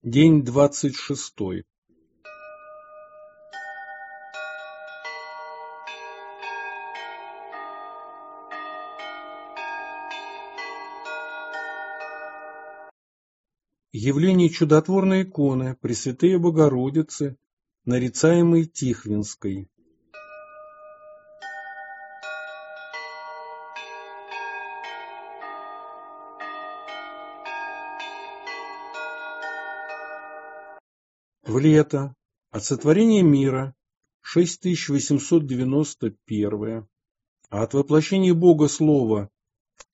День 26. Явление чудотворной иконы Пресвятые Богородицы, нарицаемой Тихвинской. В лето от сотворения мира 6891, а от воплощения Бога Слова в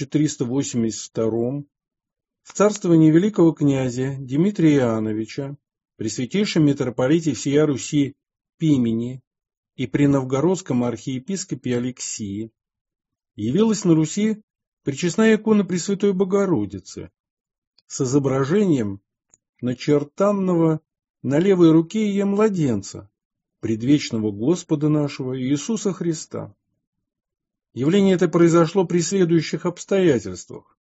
1382, в царствовании великого князя Дмитрия Иоанновича, при святейшем митрополите всея Руси Пимени и при новгородском архиепископе Алексии, явилась на Руси пречестная икона Пресвятой Богородицы с изображением начертанного на левой руке ее младенца, предвечного Господа нашего Иисуса Христа. Явление это произошло при следующих обстоятельствах.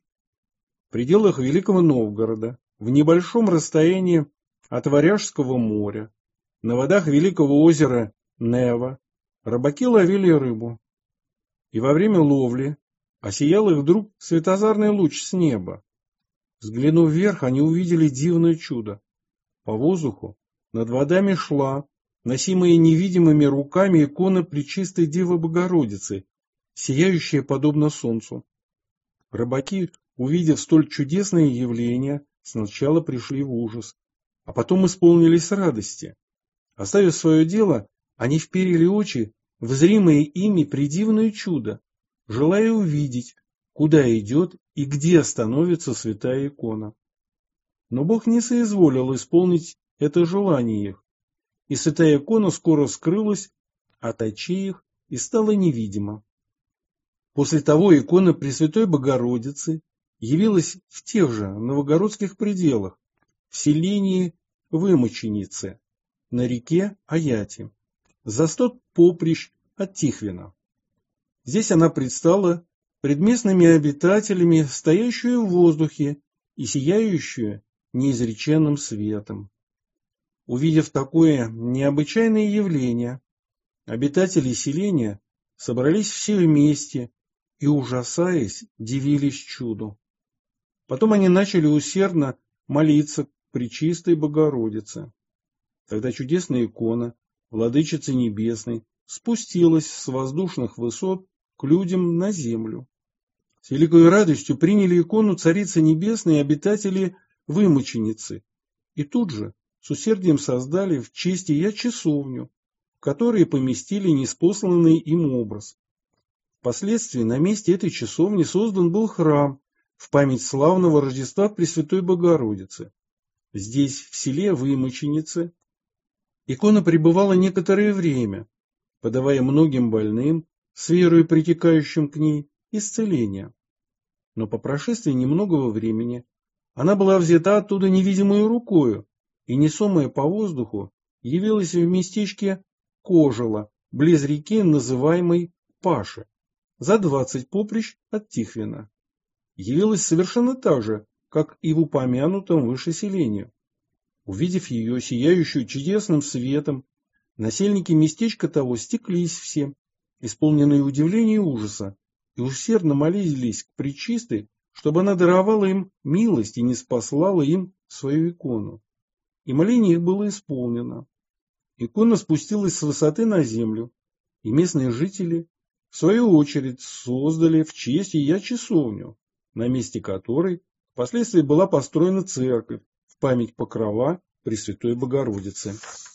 В пределах Великого Новгорода, в небольшом расстоянии от Варяжского моря, на водах Великого озера Нева, рыбаки ловили рыбу. И во время ловли осиял их вдруг светозарный луч с неба. Взглянув вверх, они увидели дивное чудо. По воздуху над водами шла, носимая невидимыми руками, икона Пречистой Девы Богородицы, сияющая подобно солнцу. Рыбаки, увидев столь чудесное явление, сначала пришли в ужас, а потом исполнились радости. Оставив свое дело, они вперили очи в зримое ими предивное чудо, желая увидеть, куда идет и где остановится святая икона. Но Бог не соизволил исполнить это желание их, и святая икона скоро скрылась от очей их и стала невидима. После того икона Пресвятой Богородицы явилась в тех же новгородских пределах, в селении Вымоченице, на реке Аяти, за 100 поприщ от Тихвина. Здесь она предстала пред местными обитателями, стоящую в воздухе и сияющую неизреченным светом. Увидев такое необычайное явление, обитатели селения собрались все вместе и, ужасаясь, дивились чуду. Потом они начали усердно молиться к Пречистой Богородице. Тогда чудесная икона Владычицы Небесной спустилась с воздушных высот к людям на землю. С великой радостью приняли икону Царицы Небесной обитатели Вымоченицы, и тут же с усердием создали в честь ее часовню, в которой поместили ниспосланный им образ. Впоследствии на месте этой часовни создан был храм в память славного Рождества Пресвятой Богородицы. Здесь, в селе Вымоченице, икона пребывала некоторое время, подавая многим больным, с верой притекающим к ней, исцеление. Но по прошествии немногого времени она была взята оттуда невидимой рукою и, несомая по воздуху, явилась в местечке Кожела, близ реки, называемой Паши, за 20 поприщ от Тихвина. Явилась совершенно так же, как и в упомянутом выше селении. Увидев ее, сияющую чудесным светом, насельники местечка того стеклись все, исполненные удивления и ужаса, и усердно молились к Пречистой, чтобы она даровала им милость и ниспослала им свою икону. И моление их было исполнено. Икона спустилась с высоты на землю, и местные жители, в свою очередь, создали в честь ее часовню, на месте которой впоследствии была построена церковь в память покрова Пресвятой Богородицы.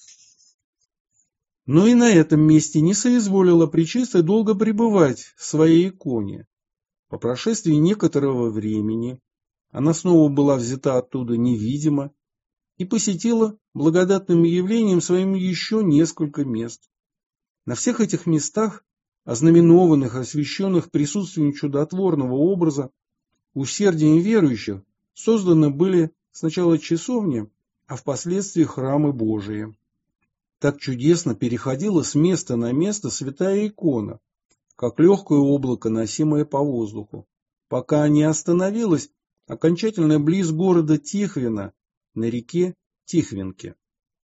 Но и на этом месте не соизволила Пречистая долго пребывать в своей иконе. По прошествии некоторого времени она снова была взята оттуда невидимо и посетила благодатным явлением своим еще несколько мест. На всех этих местах, ознаменованных, освященных присутствием чудотворного образа, усердием верующих, созданы были сначала часовни, а впоследствии храмы Божии. Так чудесно переходила с места на место святая икона, как легкое облако, носимое по воздуху, пока не остановилась окончательно близ города Тихвина, на реке Тихвинке.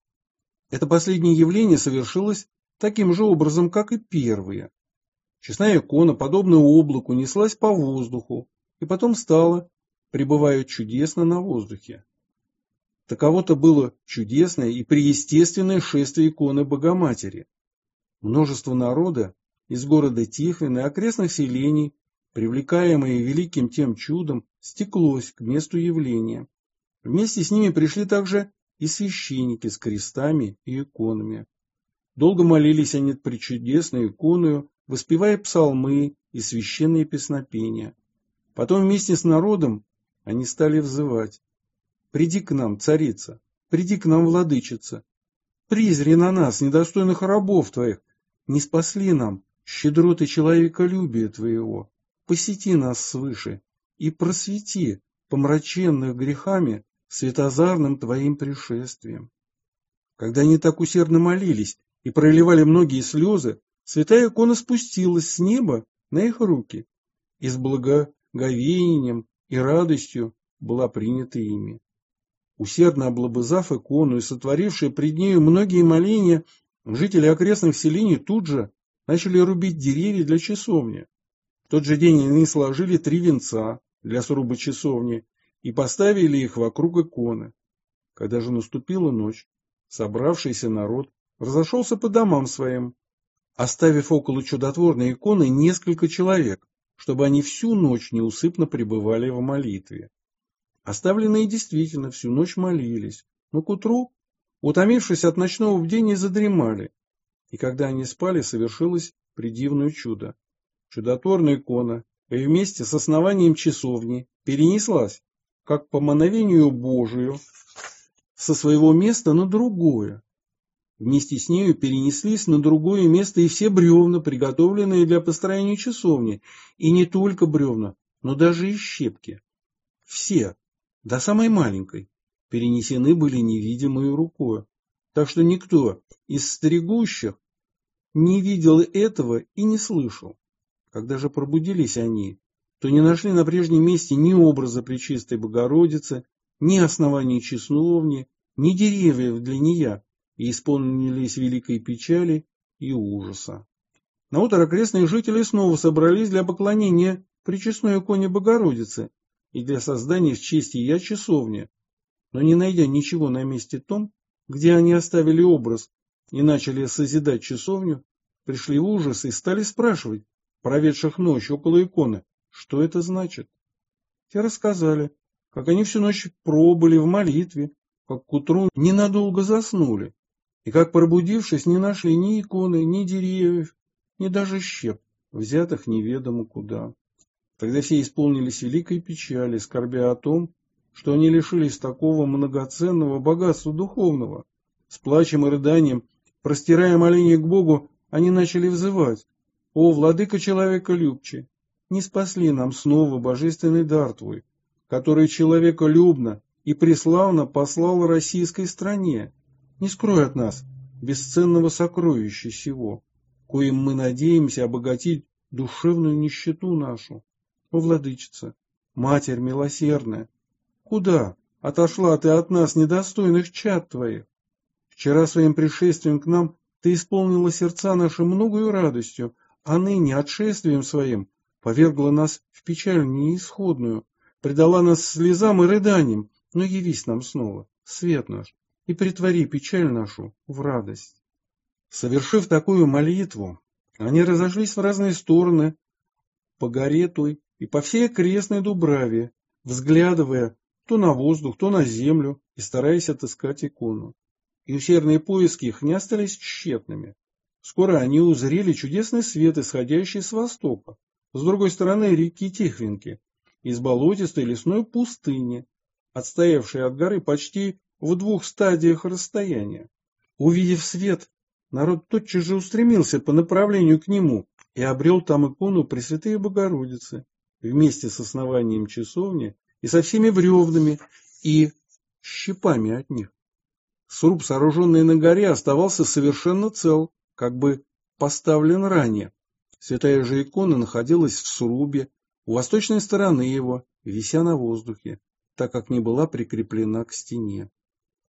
Это последнее явление совершилось таким же образом, как и первые. Честная икона, подобная облаку, неслась по воздуху и потом стала, пребывая чудесно на воздухе. Таково-то было чудесное и преестественное шествие иконы Богоматери. Множество народа из города Тихвин и окрестных селений, привлекаемое великим тем чудом, стеклось к месту явления. Вместе с ними пришли также и священники с крестами и иконами. Долго молились они пред чудесной иконою, воспевая псалмы и священные песнопения. Потом вместе с народом они стали взывать: «Приди к нам, царица, приди к нам, владычица, призри на нас, недостойных рабов твоих, не спасли нам щедроты человеколюбия твоего, посети нас свыше и просвети помраченных грехами светозарным твоим пришествием». Когда они так усердно молились и проливали многие слезы, святая икона спустилась с неба на их руки и с благоговением и радостью была принята ими. Усердно облобызав икону и сотворившие пред нею многие моления, жители окрестных селений тут же начали рубить деревья для часовни. В тот же день они сложили 3 венца для сруба часовни и поставили их вокруг иконы. Когда же наступила ночь, собравшийся народ разошелся по домам своим, оставив около чудотворной иконы несколько человек, чтобы они всю ночь неусыпно пребывали в молитве. Оставленные действительно всю ночь молились, но к утру, утомившись от ночного бдения, задремали. И когда они спали, совершилось предивное чудо. Чудотворная икона вместе с основанием часовни перенеслась, как по мановению Божию, со своего места на другое. Вместе с нею перенеслись на другое место и все бревна, приготовленные для построения часовни, и не только бревна, но даже и щепки. Все, до самой маленькой, перенесены были невидимой рукой, так что никто из стерегущих не видел этого и не слышал. Когда же пробудились они, то не нашли на прежнем месте ни образа Пречистой Богородицы, ни оснований часовни, ни деревьев для нея, и исполнились великой печали и ужаса. Наутро окрестные жители снова собрались для поклонения пречестной иконе Богородицы и для создания в честь ее часовни, но не найдя ничего на месте том, где они оставили образ и начали созидать часовню, пришли в ужас и стали спрашивать проведших ночь около иконы, что это значит. Те рассказали, как они всю ночь пробыли в молитве, как к утру ненадолго заснули, и как, пробудившись, не нашли ни иконы, ни деревьев, ни даже щеп, взятых неведомо куда. Тогда все исполнились великой печали, скорбя о том, что они лишились такого многоценного богатства духовного. С плачем и рыданием, простирая моление к Богу, они начали взывать: «О, владыка человеколюбче, не спасли нам снова божественный дар Твой, который человеколюбно и преславно послал российской стране. Не скрой от нас бесценного сокровища сего, коим мы надеемся обогатить душевную нищету нашу. О, владычица, Матерь милосердная, куда отошла Ты от нас, недостойных чад Твоих? Вчера своим пришествием к нам Ты исполнила сердца наши многою радостью, а ныне отшествием своим повергла нас в печаль неисходную, предала нас слезам и рыданиям, но явись нам снова, свет наш, и претвори печаль нашу в радость». Совершив такую молитву, они разошлись в разные стороны по горе той и по всей окрестной Дубраве, взглядывая то на воздух, то на землю и стараясь отыскать икону. И усердные поиски их не остались тщетными. Скоро они узрели чудесный свет, исходящий с востока, с другой стороны реки Тихвинки, из болотистой лесной пустыни, отстоявшей от горы почти в 2 стадиях расстояния. Увидев свет, народ тотчас же устремился по направлению к нему и обрел там икону Пресвятой Богородицы вместе с основанием часовни и со всеми бревнами и щепами от них. Сруб, сооруженный на горе, оставался совершенно цел, как бы поставлен ранее. Святая же икона находилась в срубе, у восточной стороны его, вися на воздухе, так как не была прикреплена к стене.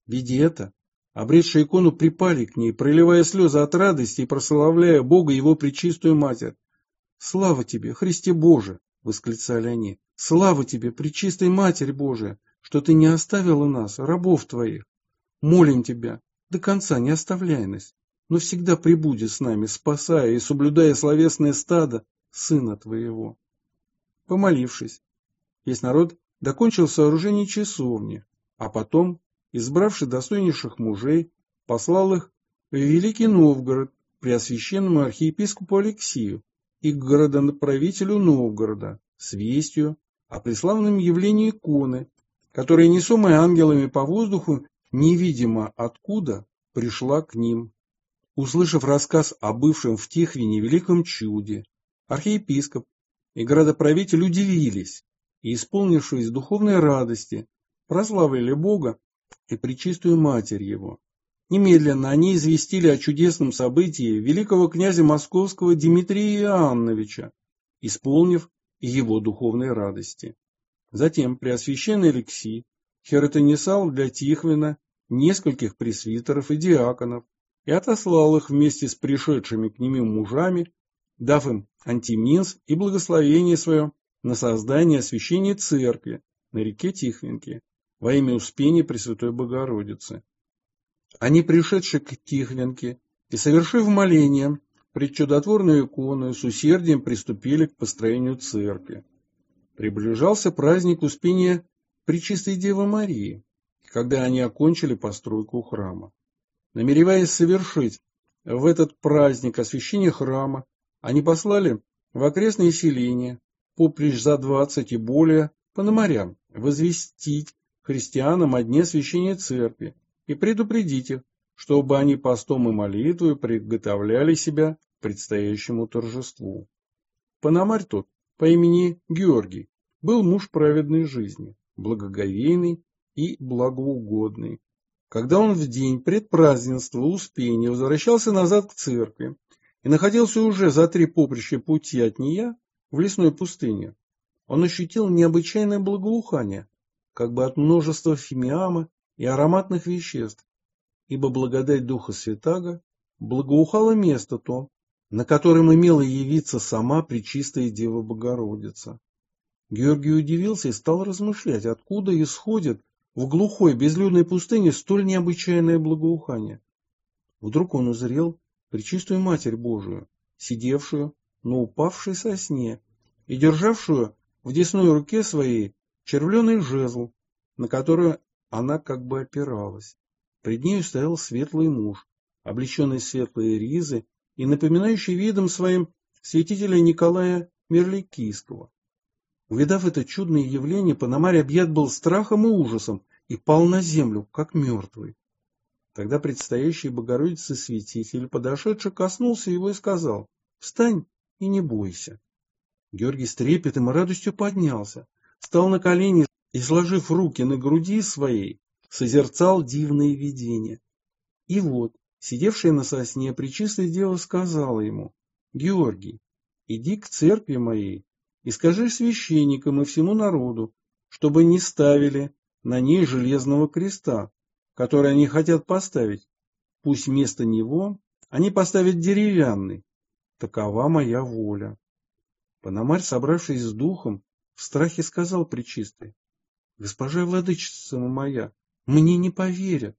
Видя это, обретшие икону припали к ней, проливая слезы от радости и прославляя Бога и Его пречистую Матерь. «Слава тебе, Христе Боже!» — восклицали они. «Слава тебе, пречистой Матерь Божия, что ты не оставила нас, рабов твоих! Молим тебя, до конца не оставляй нас, но всегда пребуди с нами, спасая и соблюдая словесное стадо Сына Твоего». Помолившись, весь народ докончил сооружение часовни, а потом, избравший достойнейших мужей, послал их в Великий Новгород к преосвященному архиепископу Алексию и к городоправителю Новгорода с вестью о преславном явлении иконы, которая, несомая ангелами по воздуху, невидимо откуда пришла к ним. Услышав рассказ о бывшем в Тихвине великом чуде, архиепископ и градоправитель удивились и, исполнившись духовной радости, прославили Бога и пречистую Матерь Его. Немедленно они известили о чудесном событии великого князя Московского Дмитрия Иоанновича, исполнив его духовной радости. Затем преосвященный Алексий херотонесал для Тихвина нескольких пресвитеров и диаконов и отослал их вместе с пришедшими к ним мужами, дав им антиминс и благословение свое на создание освящения церкви на реке Тихвинке во имя Успения Пресвятой Богородицы. Они, пришедшие к Тихвинке и совершив моление пред чудотворную икону, с усердием приступили к построению церкви. Приближался праздник Успения Пречистой Девы Марии, когда они окончили постройку храма. Намереваясь совершить в этот праздник освящение храма, они послали в окрестные селения, поприщ за 20 и более, пономарям, возвестить христианам о дне освящения церкви и предупредить их, чтобы они постом и молитвой приготовляли себя к предстоящему торжеству. Пономарь тот по имени Георгий был муж праведной жизни, благоговейный и благоугодный. Когда он в день предпразднества Успения возвращался назад к церкви и находился уже за 3 поприща пути от нее в лесной пустыне, он ощутил необычайное благоухание, как бы от множества фимиама и ароматных веществ, ибо благодать Духа Святаго благоухало место то, на котором имела явиться сама Пречистая Дева Богородица. Георгий удивился и стал размышлять, откуда исходит в глухой безлюдной пустыне столь необычайное благоухание. Вдруг он узрел Пречистую Матерь Божию, сидевшую на упавшей сосне и державшую в десной руке своей червленый жезл, на который она как бы опиралась. Пред нею стоял светлый муж, облеченный в светлые ризы и напоминающий видом своим святителя Николая Мерликийского. Увидав это чудное явление, Пономарь объят был страхом и ужасом и пал на землю, как мертвый. Тогда предстоящий Богородице святитель, подошедший, коснулся его и сказал: «Встань и не бойся». Георгий с трепетом и радостью поднялся, встал на колени и, сложив руки на груди своей, созерцал дивные видения. И вот, сидевшая на сосне Пречистая Дева сказала ему: «Георгий, иди к церкви моей и скажи священникам и всему народу, чтобы не ставили на ней железного креста, который они хотят поставить. Пусть вместо него они поставят деревянный. Такова моя воля». Пономарь, собравшись с духом, в страхе сказал Пречистой: «Госпожа и владычица моя, мне не поверят».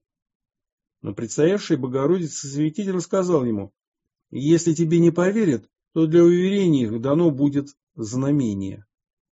Но предстоявший Богородице святитель сказал ему: «Если тебе не поверят, то для уверения их дано будет знамение».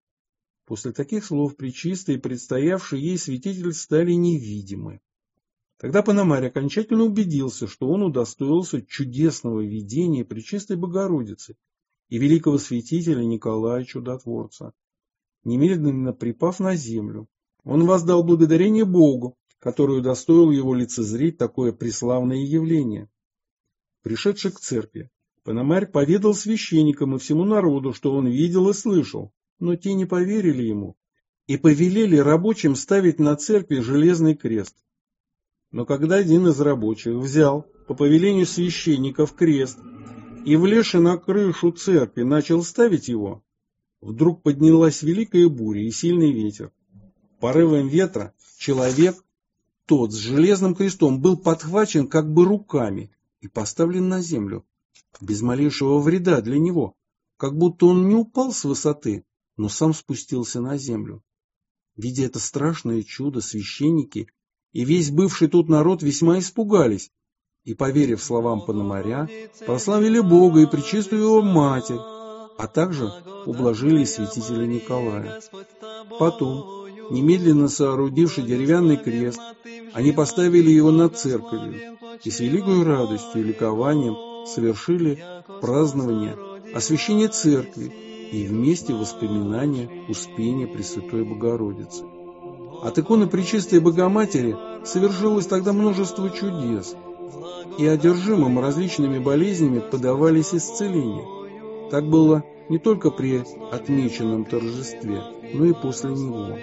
После таких слов Пречистой и предстоявший ей святитель стали невидимы. Тогда Пономарь окончательно убедился, что он удостоился чудесного видения Пречистой Богородицы и великого святителя Николая Чудотворца. Немедленно припав на землю, он воздал благодарение Богу, который удостоил его лицезреть такое преславное явление. Пришедший к церкви, Пономарь поведал священникам и всему народу, что он видел и слышал, но те не поверили ему и повелели рабочим ставить на церкви железный крест. Но когда один из рабочих взял по повелению священников крест и, влезши на крышу церкви, начал ставить его, вдруг поднялась великая буря и сильный ветер. Порывом ветра человек, тот с железным крестом был подхвачен как бы руками и поставлен на землю, без малейшего вреда для него, как будто он не упал с высоты, но сам спустился на землю. Видя это страшное чудо, священники и весь бывший тут народ весьма испугались и, поверив словам Пономаря, прославили Бога и пречистую его Матерь, а также ублажили святителя Николая. Потом, немедленно соорудивши деревянный крест, они поставили его над церковью и с великой радостью и ликованием совершили празднование освящения церкви и вместе воспоминания Успения Пресвятой Богородицы. От иконы Пречистой Богоматери совершилось тогда множество чудес, и одержимым различными болезнями подавались исцеления. Так было не только при отмеченном торжестве, но и после него.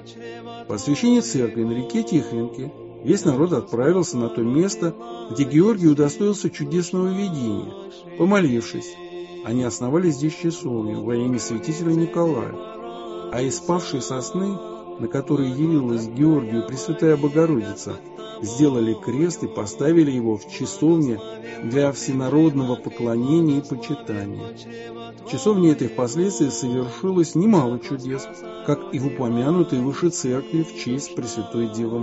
По освящении церкви на реке Тихвинке весь народ отправился на то место, где Георгий удостоился чудесного видения. Помолившись, они основали здесь часовню во имя святителя Николая, а из павшей сосны, на которой явилась Георгию Пресвятая Богородица, сделали крест и поставили его в часовне для всенародного поклонения и почитания. В часовне этой впоследствии совершилось немало чудес, как и в упомянутой выше церкви в честь Пресвятой Девы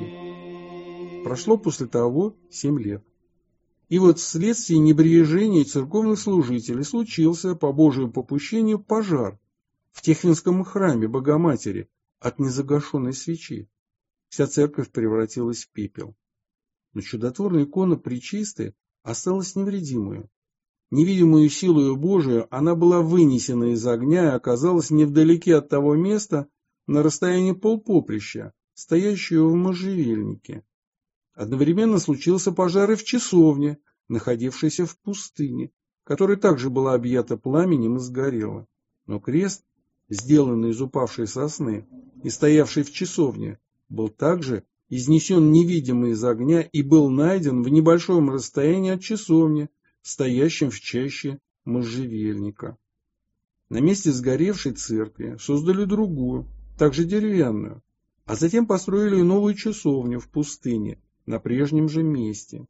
Марии. Прошло после того 7 лет. И вот вследствие небрежения церковных служителей случился по Божьему попущению пожар в Тихвинском храме Богоматери от незагашенной свечи. Вся церковь превратилась в пепел. Но чудотворная икона Пречистой осталась невредимую. Невидимую силою Божию она была вынесена из огня и оказалась невдалеке от того места, на расстоянии полпоприща, стоящего в можжевельнике. Одновременно случился пожар и в часовне, находившейся в пустыне, которая также была объята пламенем и сгорела. Но крест, сделанный из упавшей сосны и стоявший в часовне, был также изнесен невидимо из огня и был найден в небольшом расстоянии от часовни, стоящем в чаще можжевельника. На месте сгоревшей церкви создали другую, также деревянную, а затем построили новую часовню в пустыне, на прежнем же месте.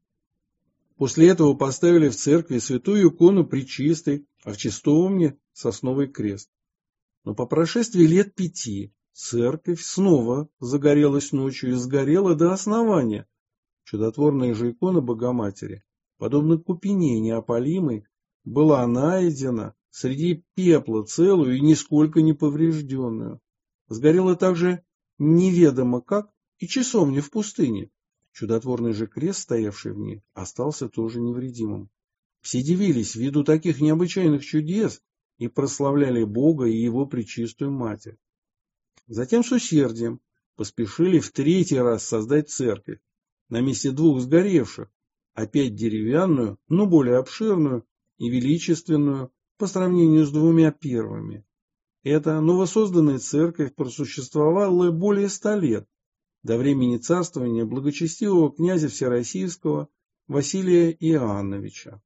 После этого поставили в церкви святую икону Пречистой, а в часовне сосновый крест. Но по прошествии лет 5 церковь снова загорелась ночью и сгорела до основания. Чудотворная же икона Богоматери, подобно купине неопалимой, была найдена среди пепла целую и нисколько не поврежденную. Сгорела также неведомо как и часовня в пустыне. Чудотворный же крест, стоявший в ней, остался тоже невредимым. Все дивились виду таких необычайных чудес и прославляли Бога и Его Пречистую Матерь. Затем с усердием поспешили в 3-й раз создать церковь, на месте 2 сгоревших, опять деревянную, но более обширную и величественную по сравнению с 2 первыми. Эта новосозданная церковь просуществовала более 100 лет, до времени царствования благочестивого князя Всероссийского Василия Иоанновича.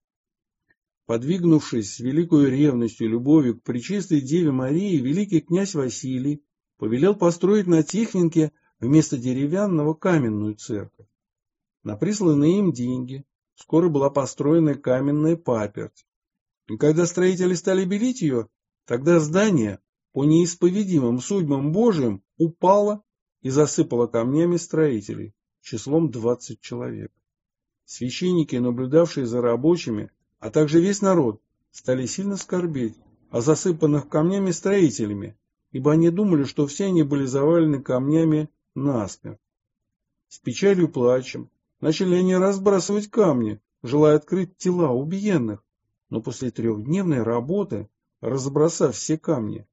Подвигнувшись с великой ревностью и любовью к Пречистой Деве Марии, великий князь Василий повелел построить на Тихвинке вместо деревянного каменную церковь. На присланные им деньги скоро была построена каменная паперть. И когда строители стали белить ее, тогда здание по неисповедимым судьбам Божьим упало и засыпало камнями строителей, числом 20 человек. Священники, наблюдавшие за рабочими, а также весь народ, стали сильно скорбеть о засыпанных камнями строителями, ибо они думали, что все они были завалены камнями насмерть. С печалью и плачем начали они разбрасывать камни, желая открыть тела убиенных, но после 3-дневной работы, разбросав все камни,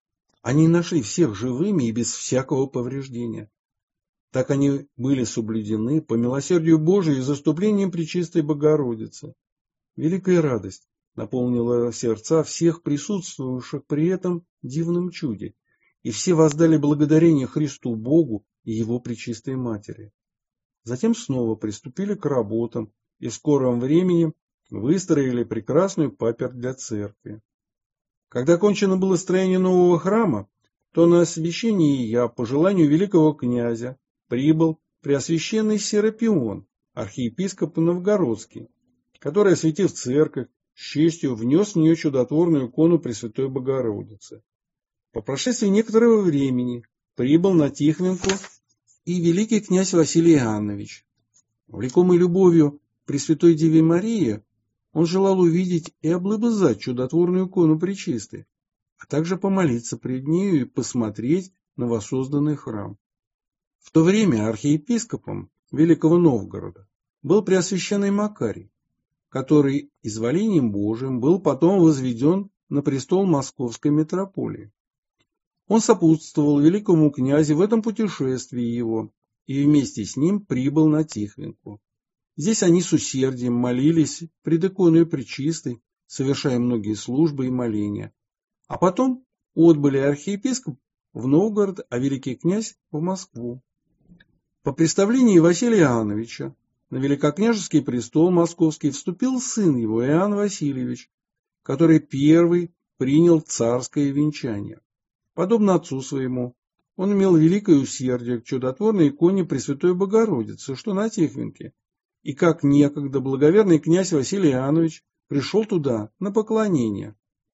они нашли всех живыми и без всякого повреждения. Так они были соблюдены по милосердию Божию и заступлением Пречистой Богородицы. Великая радость наполнила сердца всех присутствовавших при этом дивном чуде, и все воздали благодарение Христу Богу и Его Пречистой Матери. Затем снова приступили к работам и в скором времени выстроили прекрасную паперть для церкви. Когда кончено было строение нового храма, то на освящение я, по желанию великого князя, прибыл преосвященный Серапион, архиепископ Новгородский, который, осветив церковь, с честью внес в нее чудотворную икону Пресвятой Богородицы. По прошествии некоторого времени прибыл на Тихвинку и великий князь Василий Иоаннович. Влекомый любовью к Пресвятой Деве Марии, он желал увидеть и облобызать чудотворную икону Пречистой, а также помолиться пред нею и посмотреть на воссозданный храм. В то время архиепископом Великого Новгорода был Преосвященный Макарий, который изволением Божиим был потом возведен на престол Московской митрополии. Он сопутствовал великому князю в этом путешествии его и вместе с ним прибыл на Тихвинку. Здесь они с усердием молились пред иконой Пречистой, совершая многие службы и моления. А потом отбыли архиепископ в Новгород, а великий князь в Москву. По представлении Василия Иоанновича на великокняжеский престол московский вступил сын его Иоанн Васильевич, который первый принял царское венчание. Подобно отцу своему, он имел великое усердие к чудотворной иконе Пресвятой Богородицы, что на Тихвинке, и как некогда благоверный князь Василий Иоаннович пришел туда на поклонение.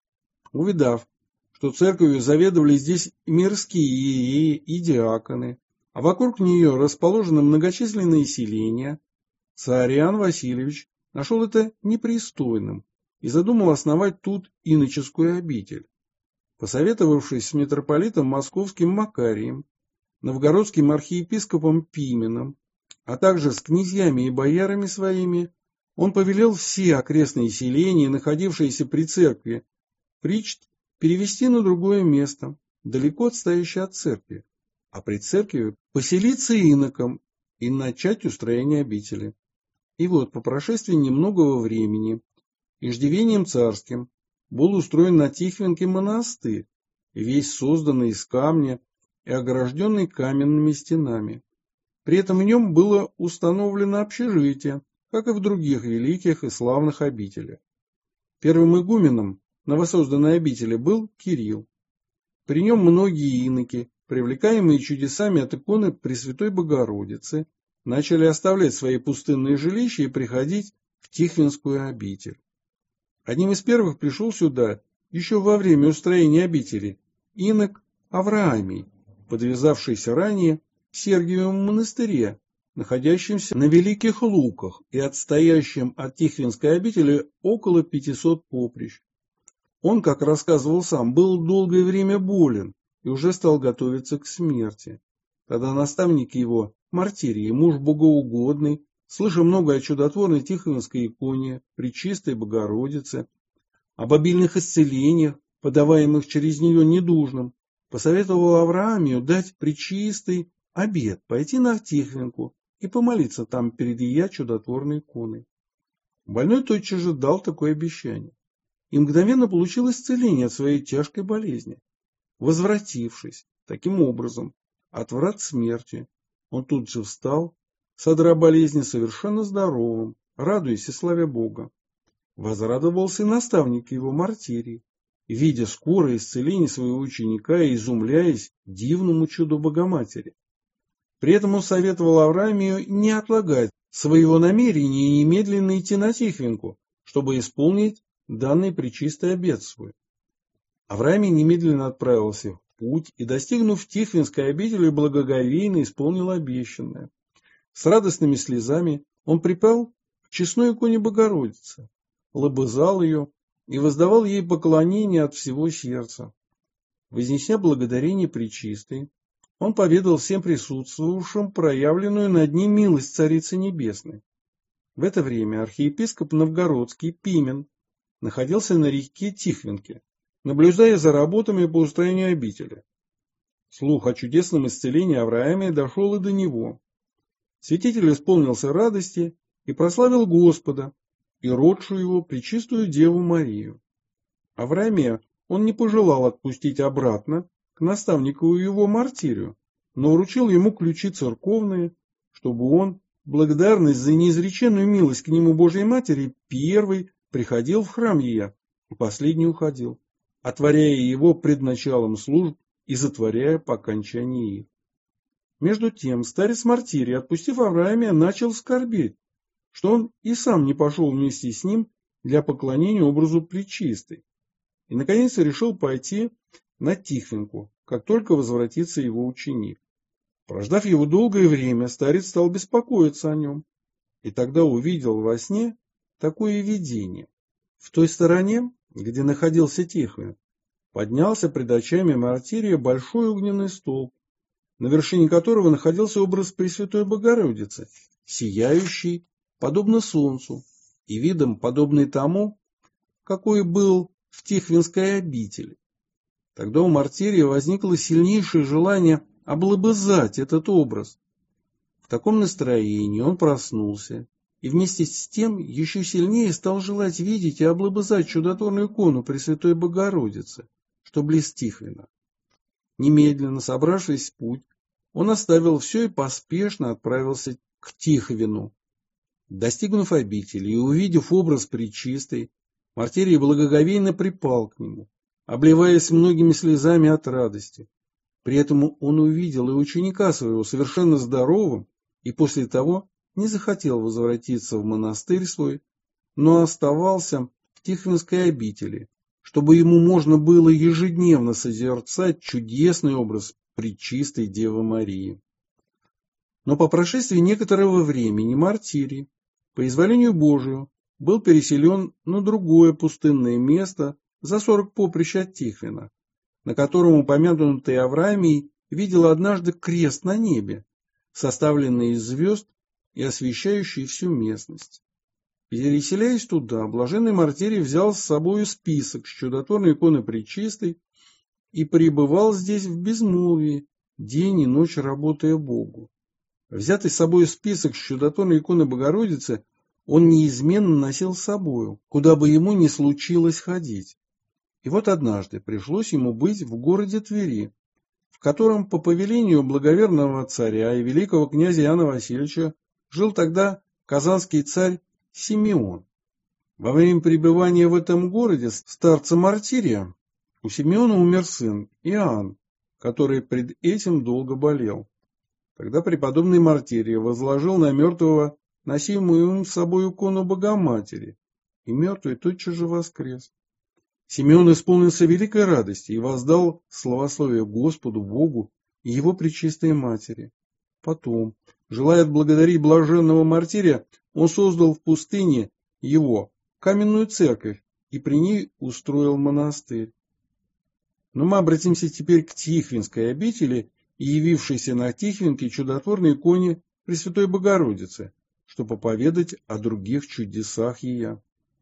Увидав, что церковью заведовали здесь мирские иереи и диаконы, а вокруг нее расположены многочисленные селения, царь Иоанн Васильевич нашел это непристойным и задумал основать тут иноческую обитель. Посоветовавшись с митрополитом московским Макарием, новгородским архиепископом Пименом, а также с князьями и боярами своими, он повелел все окрестные селения, находившиеся при церкви, Причт перевести на другое место, далеко отстоящее от церкви, а при церкви поселиться иноком и начать устроение обители. И вот по прошествии немногого времени иждивением царским был устроен на Тихвинке монастырь, весь созданный из камня и огражденный каменными стенами. При этом в нем было установлено общежитие, как и в других великих и славных обителях. Первым игуменом новосозданной обители был Кирилл. При нем многие иноки, привлекаемые чудесами от иконы Пресвятой Богородицы, начали оставлять свои пустынные жилища и приходить в Тихвинскую обитель. Одним из первых пришел сюда, еще во время устроения обители, инок Авраамий, подвязавшийся ранее в Сергиевом монастыре, находящемся на Великих Луках и отстоящем от Тихвинской обители около 500 поприщ. Он, как рассказывал сам, был долгое время болен и уже стал готовиться к смерти. Тогда наставник его, Мартирий, муж богоугодный, слыша много о чудотворной Тихвинской иконе, Пречистой Богородице, об обильных исцелениях, подаваемых через нее недужным, посоветовал Авраамию дать Пречистой обет, пойти на Тихвинку и помолиться там перед ее чудотворной иконой. Больной тотчас же дал такое обещание и мгновенно получил исцеление от своей тяжкой болезни. Возвратившись таким образом от врат смерти, он тут же встал, содра болезни совершенно здоровым, радуясь и славя Бога. Возрадовался и наставник его Мартирий, видя скорое исцеление своего ученика и изумляясь дивному чуду Богоматери. При этом он советовал Авраамию не отлагать своего намерения и немедленно идти на Тихвинку, чтобы исполнить данный Пречистой обет свой. Авраамий немедленно отправился в путь и, достигнув Тихвинской обители, благоговейно исполнил обещанное. С радостными слезами он припал к честной иконе Богородицы, лобызал ее и воздавал ей поклонение от всего сердца. Вознеся благодарение Пречистой, он поведал всем присутствовавшим проявленную над ним милость Царицы Небесной. В это время архиепископ Новгородский Пимен находился на реке Тихвинке, наблюдая за работами по устроению обители. Слух о чудесном исцелении Авраамия дошел и до него. Святитель исполнился радости и прославил Господа и родшую его Пречистую Деву Марию. Авраамия он не пожелал отпустить обратно к наставнику его Мартирию, но вручил ему ключи церковные, чтобы он, благодарность за неизреченную милость к нему Божьей Матери, первый приходил в храм ее, и последний уходил, отворяя его пред началом служб и затворяя по окончании их. Между тем старец Мартирий, отпустив Авраамия, начал скорбеть, что он и сам не пошел вместе с ним для поклонения образу Пречистой, и наконец решил пойти на Тихвинку, как только возвратится его ученик. Прождав его долгое время, старец стал беспокоиться о нем, и тогда увидел во сне такое видение. В той стороне, где находился Тихвин, поднялся пред очами Мартирия большой огненный столб, на вершине которого находился образ Пресвятой Богородицы, сияющий, подобно солнцу, и видом подобный тому, какой был в Тихвинской обители. Тогда у Мартирия возникло сильнейшее желание облобызать этот образ. В таком настроении он проснулся и вместе с тем еще сильнее стал желать видеть и облобызать чудотворную икону Пресвятой Богородицы, что близ Тихвина. Немедленно собравшись в путь, он оставил все и поспешно отправился к Тихвину. Достигнув обители и увидев образ Пречистой, Мартирий благоговейно припал к нему, обливаясь многими слезами от радости. При этом он увидел и ученика своего совершенно здоровым, и после того не захотел возвратиться в монастырь свой, но оставался в Тихвинской обители, чтобы ему можно было ежедневно созерцать чудесный образ Пречистой Девы Марии. Но по прошествии некоторого времени Мартирий, по изволению Божию, был переселен на другое пустынное место за 40 поприщ от Тихвина, на котором упомянутый Авраамий видел однажды крест на небе, составленный из звезд и освещающий всю местность. Переселяясь туда, блаженный Мартирий взял с собой список с чудотворной иконы Пречистой и пребывал здесь в безмолвии, день и ночь работая Богу. Взятый с собой список с чудотворной иконы Богородицы он неизменно носил с собою, куда бы ему ни случилось ходить. И вот однажды пришлось ему быть в городе Твери, в котором по повелению благоверного царя и великого князя Иоанна Васильевича жил тогда казанский царь Симеон. Во время пребывания в этом городе старца Мартирия у Симеона умер сын Иоанн, который пред этим долго болел. Тогда преподобный Мартирий возложил на мертвого носимую им с собой икону Богоматери, и мертвый тотчас же воскрес. Симеон исполнился великой радости и воздал славословие Господу Богу и его Пречистой Матери. Потом, желая отблагодарить блаженного Мартирия, он создал в пустыне его каменную церковь и при ней устроил монастырь. Но мы обратимся теперь к Тихвинской обители и явившейся на Тихвинке чудотворной иконе Пресвятой Богородицы, чтобы поведать о других чудесах ее.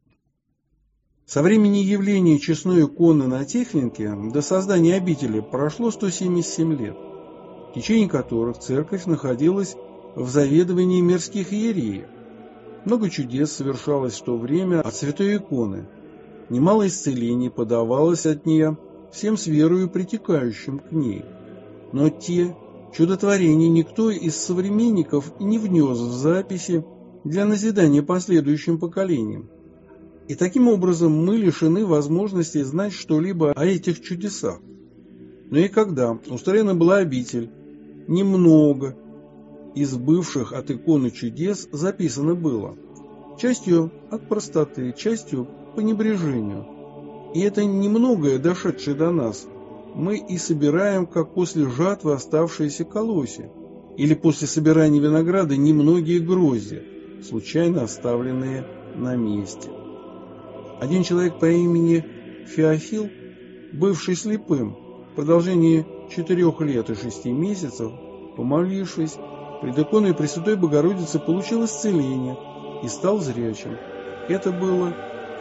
Со времени явления честной иконы на Тихвинке до создания обители прошло 177 лет, в течение которых церковь находилась в заведовании мирских иереев. Много чудес совершалось в то время от святой иконы. Немало исцелений подавалось от нее всем с верою притекающим к ней. Но те чудотворения никто из современников не внес в записи для назидания последующим поколениям. И таким образом мы лишены возможности знать что-либо о этих чудесах. Но и когда устроена была обитель, немного из бывших от иконы чудес записано было, частью от простоты, частью по небрежению. И это немногое, дошедшее до нас, мы и собираем, как после жатвы оставшиеся колосья, или после собирания винограда немногие грозди, случайно оставленные на месте. Один человек по имени Феофил, бывший слепым, в продолжении 4 лет и 6 месяцев, помолившись пред иконой Пресвятой Богородицы, получил исцеление и стал зрячим. Это было в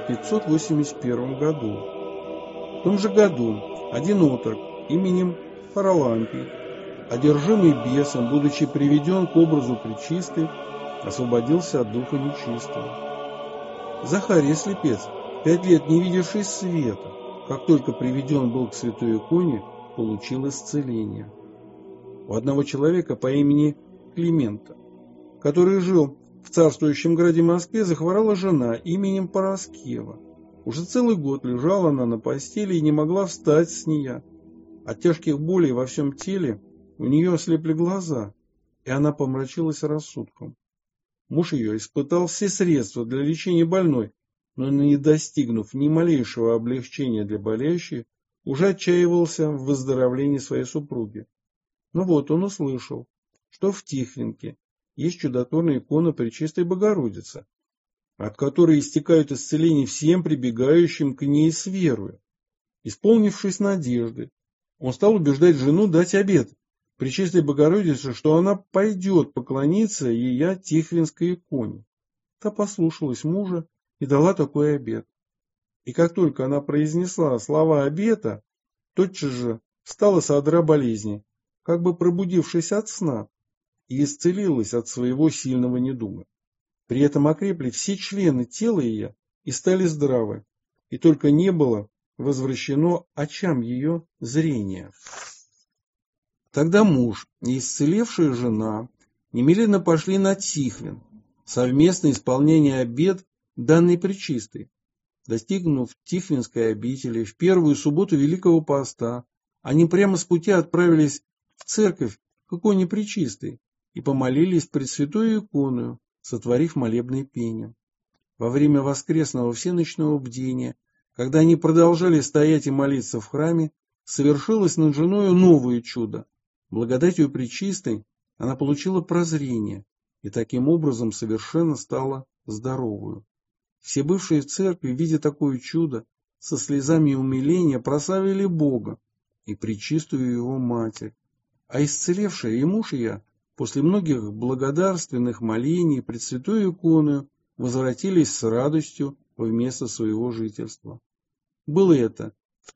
1581 году. В том же году один отрок именем Харалампий, одержимый бесом, будучи приведен к образу Пречистой, освободился от духа нечистого. Захария слепец, 5 лет не видевший света, как только приведен был к святой иконе, получил исцеление. У одного человека по имени Климента, который жил в царствующем граде Москве, захворала жена именем Параскева. Уже целый год лежала она на постели и не могла встать с нее. От тяжких болей во всем теле у нее ослепли глаза, и она помрачилась рассудком. Муж ее испытал все средства для лечения больной, но не достигнув ни малейшего облегчения для болящей, уже отчаивался в выздоровлении своей супруги. Но вот он услышал, что в Тихвинке есть чудотворная икона Пречистой Богородицы, от которой истекают исцеления всем прибегающим к ней с верою. Исполнившись надежды, он стал убеждать жену дать обет Пречистой Богородице, что она пойдет поклониться ея Тихвинской иконе. Та послушалась мужа и дала такой обет. И как только она произнесла слова обета, тотчас же встала со одра болезни, как бы пробудившись от сна, и исцелилась от своего сильного недуга. При этом окрепли все члены тела ее и стали здравы, и только не было возвращено очам ее зрения. Тогда муж и исцелевшая жена немедленно пошли на Тихвин, совместное исполнение обет данной Пречистой. Достигнув Тихвинской обители в первую субботу Великого Поста, они прямо с пути отправились в церковь к иконе Пречистой и помолились пред святою иконою, сотворив молебное пение. Во время воскресного всеночного бдения, когда они продолжали стоять и молиться в храме, совершилось над женою новое чудо. Благодатью Пречистой она получила прозрение и таким образом совершенно стала здоровою. Все бывшие в церкви, видя такое чудо, со слезами умиления прославили Бога и Пречистую Его Матерь, а исцелевшая и муж ее после многих благодарственных молений пред святою иконою возвратились с радостью в место своего жительства. Было это в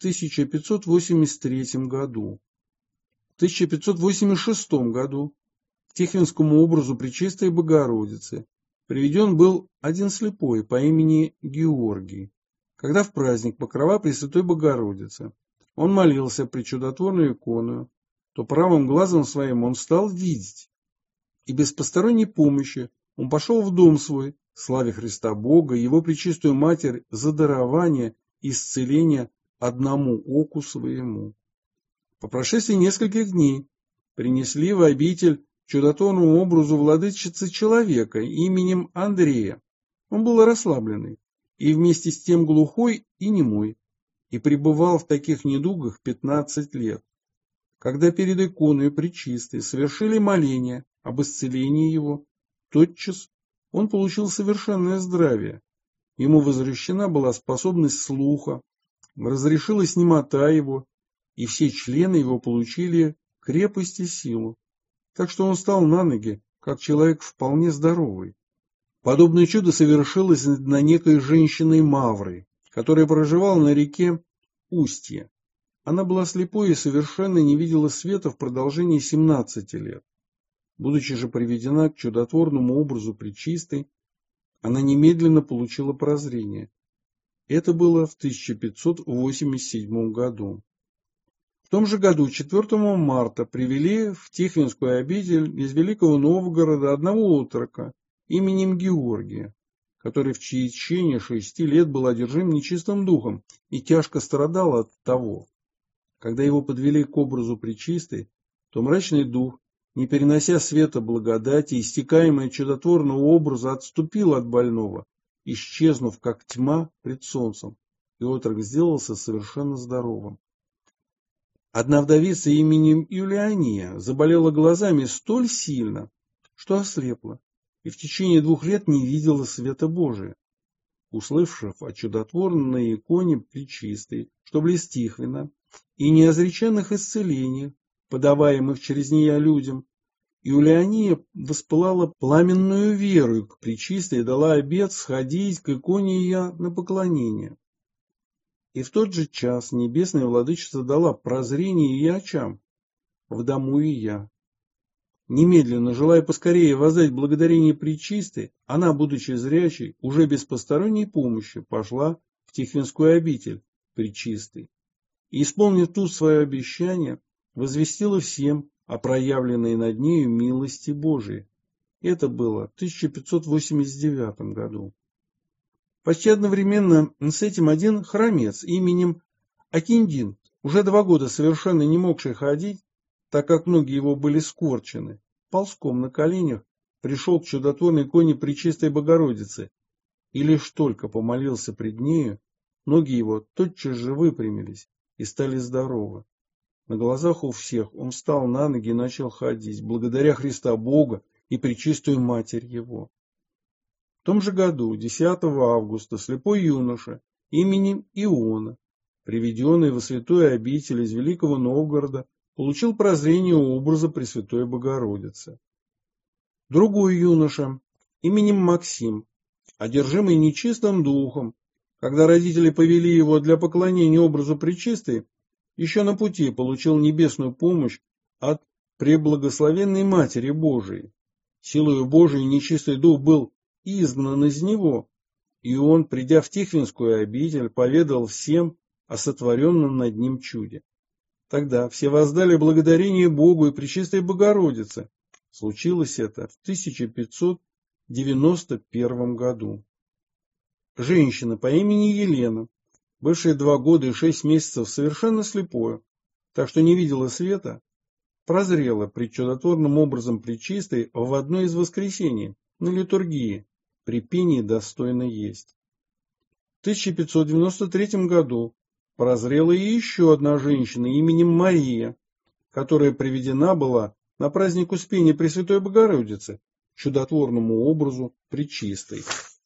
1583 году. В 1586 году к Тихвинскому образу Пречистой Богородицы приведен был один слепой по имени Георгий. Когда в праздник Покрова Пресвятой Богородицы он молился пред чудотворную икону, то правым глазом своим он стал видеть. И без посторонней помощи он пошел в дом свой, славя Христа Бога, Его Пречистую Матерь за дарование и исцеление одному оку своему. По прошествии нескольких дней принесли в обитель чудотворному образу владычицы человека именем Андрея. Он был расслабленный и вместе с тем глухой и немой, и пребывал в таких недугах 15 лет. Когда перед иконой Пречистой совершили моление об исцелении его, тотчас он получил совершенное здравие. Ему возвращена была способность слуха, разрешилась немота его, и все члены его получили крепость и силу. Так что он стал на ноги, как человек вполне здоровый. Подобное чудо совершилось над некой женщиной Маврой, которая проживала на реке Устье. Она была слепой и совершенно не видела света в продолжении 17 лет. Будучи же приведена к чудотворному образу Пречистой, она немедленно получила прозрение. Это было в 1587 году. В том же году, 4 марта, привели в Тихвинскую обитель из Великого Новгорода одного отрока именем Георгия, который в течение 6 лет был одержим нечистым духом и тяжко страдал от того. Когда его подвели к образу Пречистой, то мрачный дух, не перенося света благодати, истекаемый чудотворного образа, отступил от больного, исчезнув как тьма пред солнцем, и отрок сделался совершенно здоровым. Одна вдовица именем Юлиания заболела глазами столь сильно, что ослепла, и в течение 2 лет не видела света Божия. Услышав о чудотворной иконе Пречистой, что близ Тихвина, и неизреченных исцелениях, подаваемых через нее людям, Юлиания воспылала пламенную верою к Пречистой и дала обет сходить к иконе ее на поклонение. И в тот же час небесная владычица дала прозрение ее очам в дому ее. Немедленно, желая поскорее воздать благодарение Пречистой, она, будучи зрячей, уже без посторонней помощи пошла в Тихвинскую обитель Пречистой. И, исполнив тут свое обещание, возвестила всем о проявленной над нею милости Божией. Это было в 1589 году. Почти одновременно с этим один хромец именем Акиндин, уже 2 года совершенно не могший ходить, так как ноги его были скорчены, ползком на коленях пришел к чудотворной иконе Пречистой Богородицы, и лишь только помолился пред нею, ноги его тотчас же выпрямились и стали здоровы. На глазах у всех он встал на ноги и начал ходить, благодаря Христа Бога и Пречистую Матерь его. В том же году, 10 августа, слепой юноша именем Иона, приведенный во святую обитель из Великого Новгорода, получил прозрение образа Пресвятой Богородицы. Другой юноша именем Максим, одержимый нечистым духом, когда родители повели его для поклонения образу Пречистой, еще на пути получил небесную помощь от Преблагословенной Матери Божией. Силою Божией нечистый дух был изгнан из него, и он, придя в Тихвинскую обитель, поведал всем о сотворенном над ним чуде. Тогда все воздали благодарение Богу и Пречистой Богородице. Случилось это в 1591 году. Женщина по имени Елена, бывшая 2 года и 6 месяцев совершенно слепою, так что не видела света, прозрела пред чудотворным образом Пречистой в одно из воскресений на литургии, при пении достойно есть. В 1593 году прозрела и еще одна женщина именем Мария, которая приведена была на праздник Успения Пресвятой Богородицы, чудотворному образу Пречистой.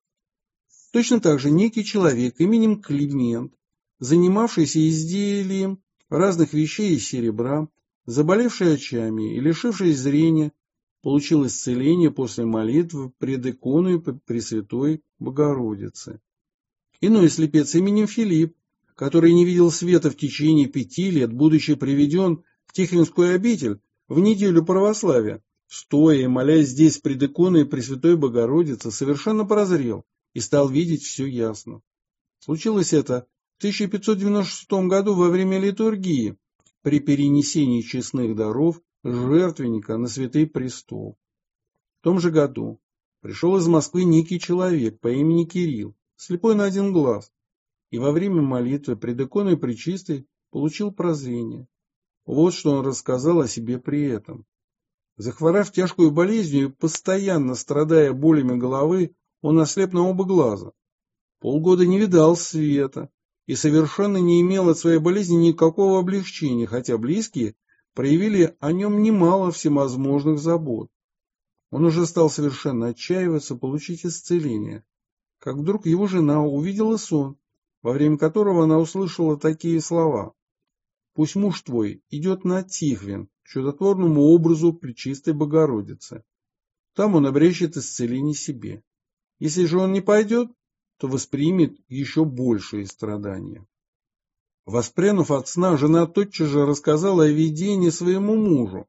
Точно так же некий человек именем Климент, занимавшийся изделием разных вещей из серебра, заболевший очами и лишивший зрения, получил исцеление после молитвы пред иконой Пресвятой Богородицы. Иной слепец именем Филипп, который не видел света в течение 5 лет, будучи приведен в Тихвинскую обитель в неделю православия, стоя и молясь здесь пред иконой Пресвятой Богородицы, совершенно прозрел и стал видеть все ясно. Случилось это в 1596 году во время литургии при перенесении честных даров жертвенника на Святый Престол. В том же году пришел из Москвы некий человек по имени Кирилл, слепой на 1 глаз, и во время молитвы пред иконой Пречистой получил прозрение. Вот что он рассказал о себе при этом. Захворав тяжкую болезнью и постоянно страдая болями головы, он ослеп на оба глаза. Полгода не видал света и совершенно не имел от своей болезни никакого облегчения, хотя близкие проявили о нем немало всевозможных забот. Он уже стал совершенно отчаиваться получить исцеление, как вдруг его жена увидела сон, во время которого она услышала такие слова: «Пусть муж твой идет на Тихвин, к чудотворному образу Пречистой Богородицы. Там он обрещет исцеление себе. Если же он не пойдет, то воспримет еще большие страдания». Воспрянув от сна, жена тотчас же рассказала о видении своему мужу.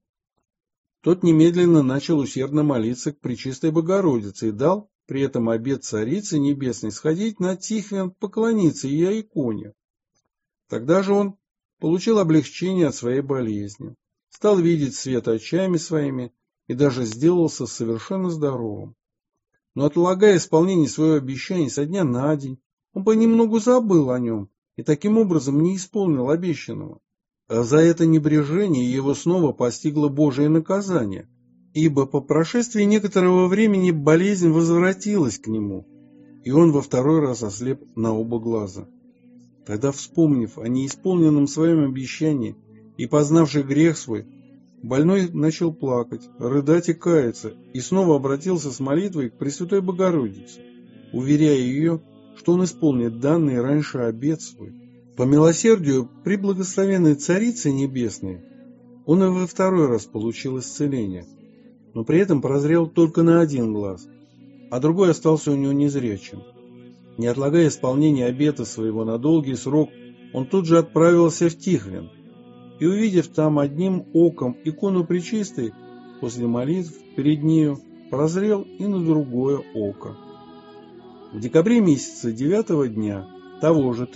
Тот немедленно начал усердно молиться к Пречистой Богородице и дал при этом обет Царицы Небесной сходить на Тихвин поклониться ей иконе. Тогда же он получил облегчение от своей болезни, стал видеть свет очами своими и даже сделался совершенно здоровым. Но, отлагая исполнение своего обещания со дня на день, он понемногу забыл о нем и таким образом не исполнил обещанного. А за это небрежение его снова постигло Божие наказание, ибо по прошествии некоторого времени болезнь возвратилась к нему, и он во 2-й раз ослеп на оба глаза. Тогда, вспомнив о неисполненном своем обещании и познавший грех свой, больной начал плакать, рыдать и каяться, и снова обратился с молитвой к Пресвятой Богородице, уверяя ее, что он исполнит данный раньше обет свой. По милосердию Преблагословенной Царицы Небесной он и во 2-й раз получил исцеление, но при этом прозрел только на 1 глаз, а другой остался у него незрячим. Не отлагая исполнения обета своего на долгий срок, он тут же отправился в Тихвин, и, увидев там одним оком икону Пречистой, после молитв перед нею прозрел и на другое око. В декабре месяце 9-го дня того же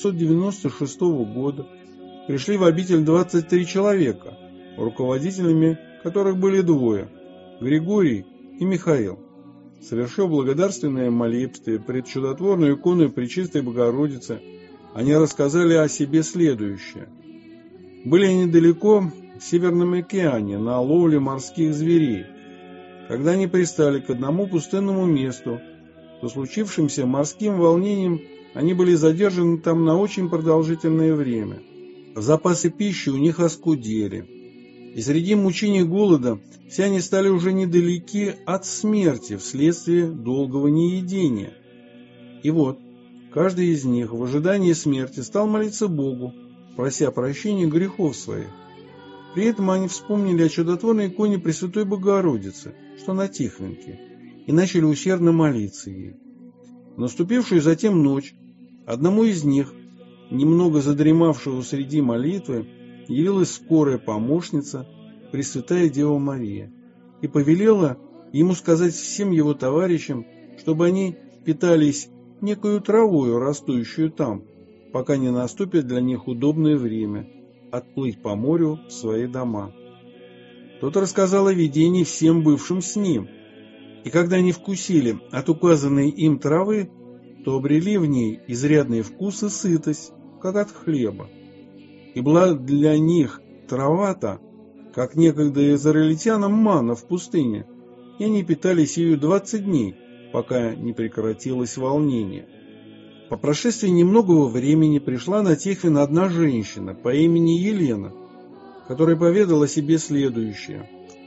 1596 года пришли в обитель 23 человека, руководителями которых были 2 – Григорий и Михаил. Совершив благодарственное молебствие пред чудотворной иконой Пречистой Богородицы, они рассказали о себе следующее. Были они далеко в Северном океане на ловле морских зверей. Когда они пристали к одному пустынному месту, то случившимся морским волнением они были задержаны там на очень продолжительное время. Запасы пищи у них оскудели, и среди мучений голода все они стали уже недалеки от смерти вследствие долгого неедения. И вот, каждый из них в ожидании смерти стал молиться Богу, прося прощения грехов своих. При этом они вспомнили о чудотворной иконе Пресвятой Богородицы, что на Тихвинке, и начали усердно молиться ей. В наступившую затем ночь одному из них, немного задремавшего среди молитвы, явилась скорая помощница, Пресвятая Дева Мария, и повелела ему сказать всем его товарищам, чтобы они питались некою травою, растущую там, пока не наступит для них удобное время отплыть по морю в свои дома. Тот рассказал о видении всем бывшим с ним, и когда они вкусили от указанной им травы, то обрели в ней изрядный вкус и сытость, как от хлеба. И была для них трава-то, как некогда израильтянам манна в пустыне, и они питались ею 20 дней, пока не прекратилось волнение. По прошествии немногого времени пришла на Тихвин одна женщина по имени Елена, которая поведала о себе следующее.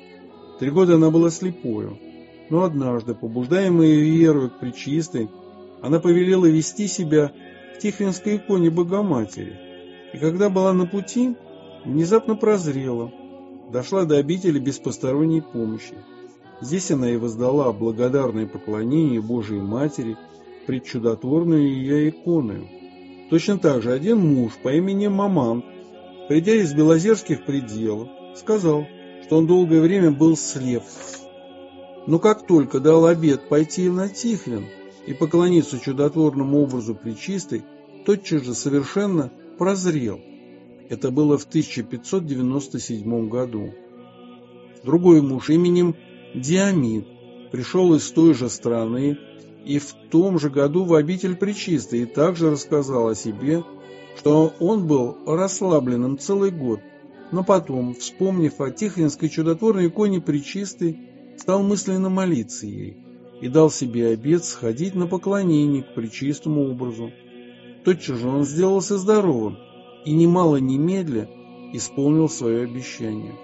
3 года она была слепою, но однажды, побуждаемая верою к Пречистой, она повелела вести себя к Тихвинской иконе Богоматери, и когда была на пути, внезапно прозрела, дошла до обители без посторонней помощи. Здесь она и воздала благодарное поклонение Божией Матери пред чудотворную ее иконою. Точно так же один муж по имени Мамант, придя из Белозерских пределов, сказал, что он долгое время был слеп. Но как только дал обет пойти на Тихвин и поклониться чудотворному образу Пречистой, тотчас же совершенно прозрел. Это было в 1597 году. Другой муж именем Диамид пришел из той же страны и в том же году в обитель Пречистой и также рассказал о себе, что он был расслабленным целый год, но потом, вспомнив о Тихвинской чудотворной иконе Пречистой, стал мысленно молиться ей и дал себе обет сходить на поклонение к пречистому образу. Тотчас же он сделался здоровым и немало немедля исполнил свое обещание.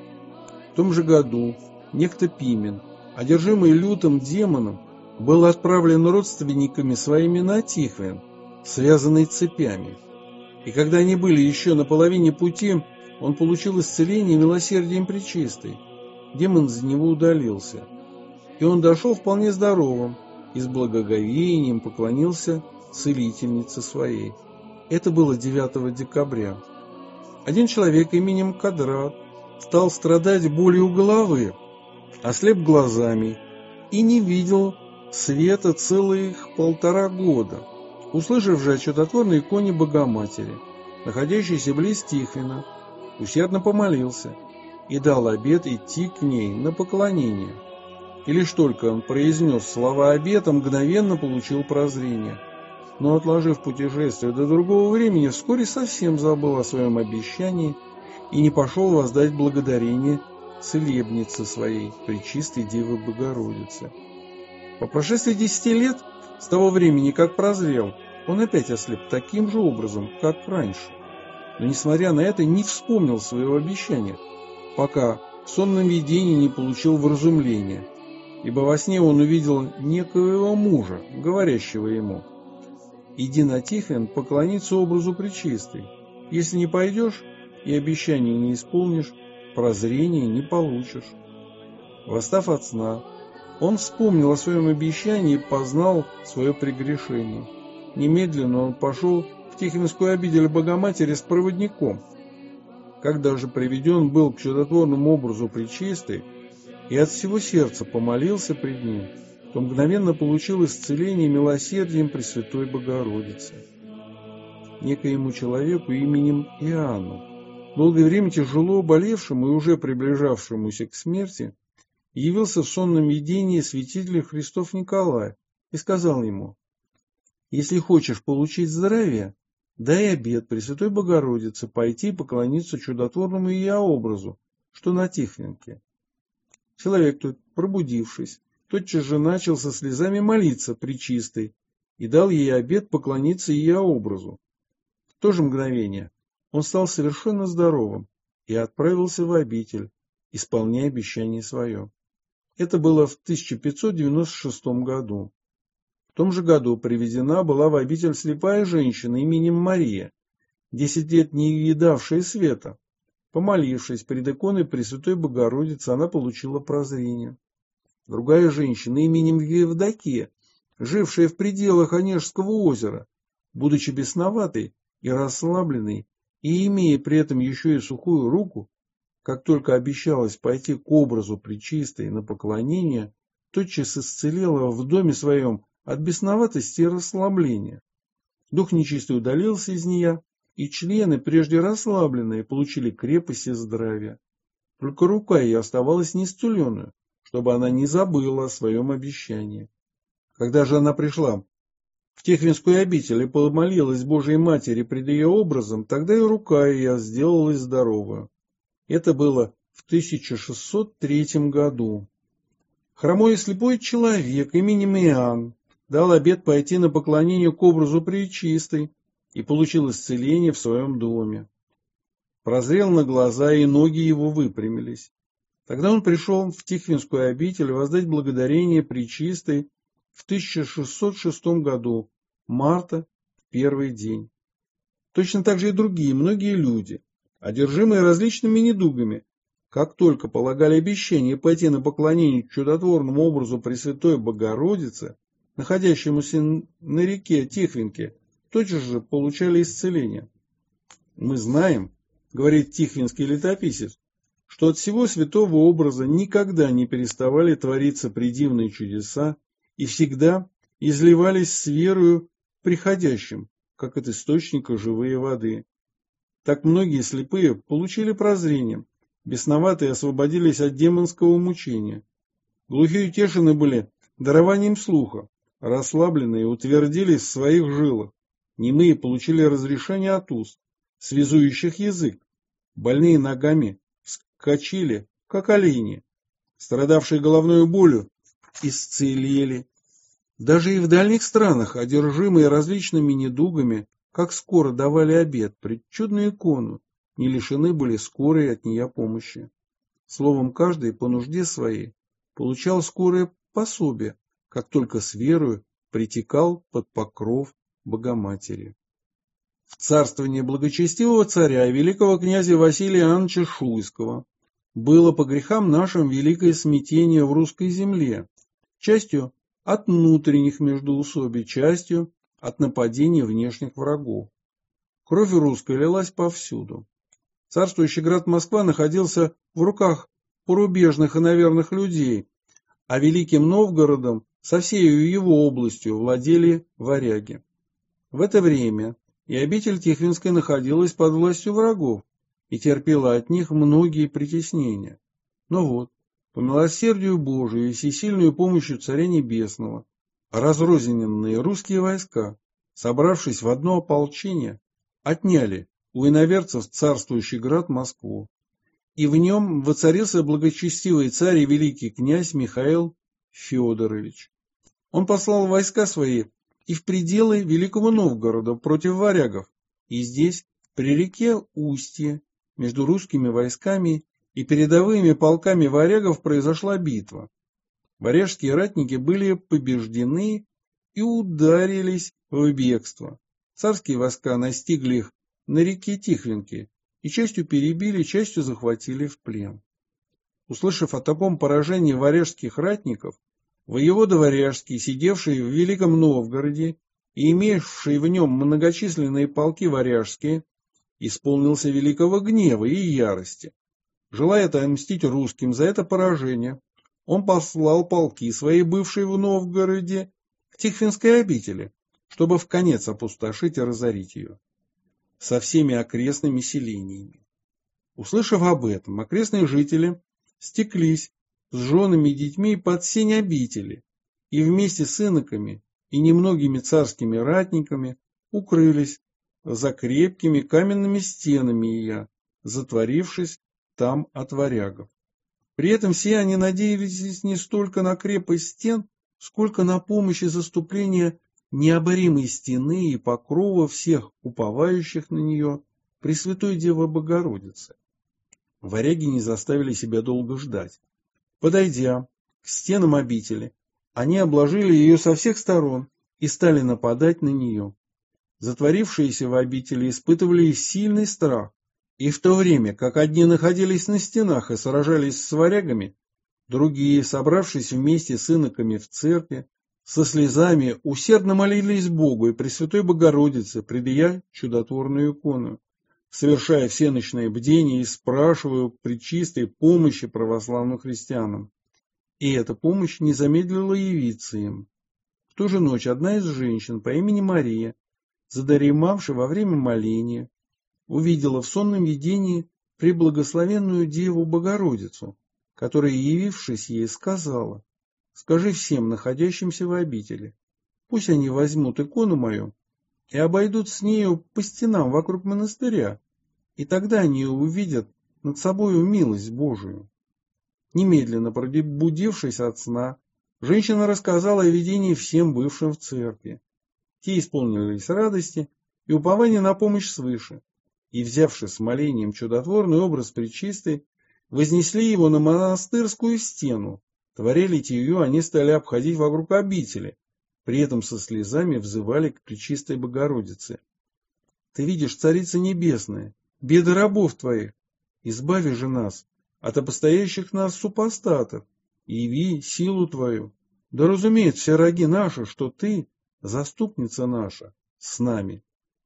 В том же году некто Пимен, одержимый лютым демоном, был отправлен родственниками своими на Тихвин, связанный цепями. И когда они были еще на половине пути, он получил исцеление милосердием Пречистой. Демон за него удалился, и он дошел вполне здоровым и с благоговением поклонился целительнице своей. Это было 9 декабря. Один человек именем Кадрат стал страдать болью головы, ослеп глазами и не видел света целых 1,5 года. Услышав же о чудотворной иконе Богоматери, находящейся близ Тихвина, усердно помолился и дал обет идти к ней на поклонение. И лишь только он произнес слова обета, мгновенно получил прозрение. Но, отложив путешествие до другого времени, вскоре совсем забыл о своем обещании и не пошел воздать благодарение целебнице своей, Пречистой Девы Богородице. По прошествии 10 лет с того времени, как прозрел, он опять ослеп таким же образом, как раньше. Но, несмотря на это, не вспомнил своего обещания, пока в сонном видении не получил вразумления, ибо во сне он увидел некоего мужа, говорящего ему: «Иди на Тихвин поклониться образу Пречистой. Если не пойдешь и обещание не исполнишь, прозрения не получишь». Восстав от сна, он вспомнил о своем обещании и познал свое прегрешение. Немедленно он пошел в Тихвинскую обитель Богоматери с проводником. Когда же приведен был к чудотворному образу Пречистой и от всего сердца помолился пред ним, то мгновенно получил исцеление милосердием Пресвятой Богородицы. Некоему человеку именем Иоанну, долгое время тяжело болевшему и уже приближавшемуся к смерти, явился в сонном видении святитель Христов Николай и сказал ему: «Если хочешь получить здравие, дай обет Пресвятой Богородице пойти поклониться чудотворному ее образу, что на Тихвинке. Человек тут, пробудившись, тотчас же начал со слезами молиться Пречистой и дал ей обет поклониться ее образу. В то же мгновение он стал совершенно здоровым и отправился в обитель, исполняя обещание свое. Это было в 1596 году. В том же году приведена была в обитель слепая женщина именем Мария, 10 лет не видавшая света. Помолившись пред иконой Пресвятой Богородицы, она получила прозрение. Другая женщина именем Евдокия, жившая в пределах Онежского озера, будучи бесноватой и расслабленной, и имея при этом еще и сухую руку, как только обещалась пойти к образу Пречистой на поклонение, тотчас исцелела в доме своем от бесноватости и расслабления. Дух нечистый удалился из нее, и члены, прежде расслабленные, получили крепость и здравие. Только рука ее оставалась неисцеленную, чтобы она не забыла о своем обещании. Когда же она пришла в Тихвинскую обитель и помолилась Божией Матери пред ее образом, тогда и рука ее сделалась здоровая. Это было в 1603 году. Хромой и слепой человек именем Иоанн дал обет пойти на поклонение к образу Пречистой и получил исцеление в своем доме. Прозрел на глаза, и ноги его выпрямились. Тогда он пришел в Тихвинскую обитель воздать благодарение Пречистой в 1606 году, марта, в первый день. Точно так же и другие, многие люди, одержимые различными недугами, как только полагали обещание пойти на поклонение чудотворному образу Пресвятой Богородицы, находящемуся на реке Тихвинке, тотчас же получали исцеление. Мы знаем, говорит тихвинский летописец, что от всего святого образа никогда не переставали твориться предивные чудеса и всегда изливались с верою приходящим, как от источника живые воды. Так многие слепые получили прозрение, бесноватые освободились от демонского мучения. Глухие утешены были дарованием слуха, расслабленные утвердились в своих жилах, немые получили разрешение от уст, связующих язык, больные ногами вскочили, как олени, страдавшие головной болью исцелели. Даже и в дальних странах, одержимые различными недугами, как скоро давали обет пред чудную икону, не лишены были скорой от нее помощи. Словом, каждый по нужде своей получал скорое пособие, как только с верою притекал под покров Богоматери. В царствование благочестивого царя и великого князя Василия Иоанновича Шуйского было по грехам нашим великое смятение в русской земле, частью от внутренних междоусобий, частью от нападений внешних врагов. Кровь русская лилась повсюду. Царствующий град Москва находился в руках порубежных и наверных людей, а Великим Новгородом со всей его областью владели варяги. В это время и обитель Тихвинская находилась под властью врагов и терпела от них многие притеснения. Но вот, по милосердию Божию и всесильную помощью Царя Небесного, разрозненные русские войска, собравшись в одно ополчение, отняли у иноверцев царствующий град Москву, и в нем воцарился благочестивый царь и великий князь Михаил Федорович. Он послал войска свои и в пределы Великого Новгорода против варягов, и здесь, при реке Устье, между русскими войсками и передовыми полками варягов произошла битва. Варяжские ратники были побеждены и ударились в бегство. Царские войска настигли их на реке Тихвинке и частью перебили, частью захватили в плен. Услышав о таком поражении варяжских ратников, воевода Варяжский, сидевший в Великом Новгороде и имевший в нем многочисленные полки варяжские, исполнился великого гнева и ярости. Желая отомстить русским за это поражение, он послал полки свои, бывшие в Новгороде, к Тихвинской обители, чтобы вконец опустошить и разорить ее, со всеми окрестными селениями. Услышав об этом, окрестные жители стеклись с женами и детьми под сень обители и вместе с иноками и немногими царскими ратниками укрылись за крепкими каменными стенами ее, затворившись там от варягов. При этом все они надеялись не столько на крепость стен, сколько на помощь и заступление необоримой стены и покрова всех уповающих на нее Пресвятой Девы Богородицы. Варяги не заставили себя долго ждать. Подойдя к стенам обители, они обложили ее со всех сторон и стали нападать на нее. Затворившиеся в обители испытывали сильный страх, и в то время, как одни находились на стенах и сражались с варягами, другие, собравшись вместе с иноками в церкви, со слезами усердно молились Богу и Пресвятой Богородице, предъявя чудотворную икону, совершая всеночные бдения и спрашивая у пречистой помощи православным христианам. И эта помощь не замедлила явиться им. В ту же ночь одна из женщин по имени Мария, задремавшая во время моления, увидела в сонном видении преблагословенную Деву Богородицу, которая, явившись ей, сказала: «Скажи всем находящимся в обители, пусть они возьмут икону мою и обойдут с нею по стенам вокруг монастыря, и тогда они увидят над собою милость Божию». Немедленно пробудившись от сна, женщина рассказала о видении всем бывшим в церкви. Те исполнились радости и упования на помощь свыше, и, взявши с молением чудотворный образ Пречистой, вознесли его на монастырскую стену. Творя ее, они стали обходить вокруг обители, при этом со слезами взывали к Пречистой Богородице: «Ты видишь, Царица Небесная, беды рабов твоих, избави же нас от обстоящих нас супостатов, и яви силу твою. Да разумеют все враги наши, что ты, заступница наша, с нами».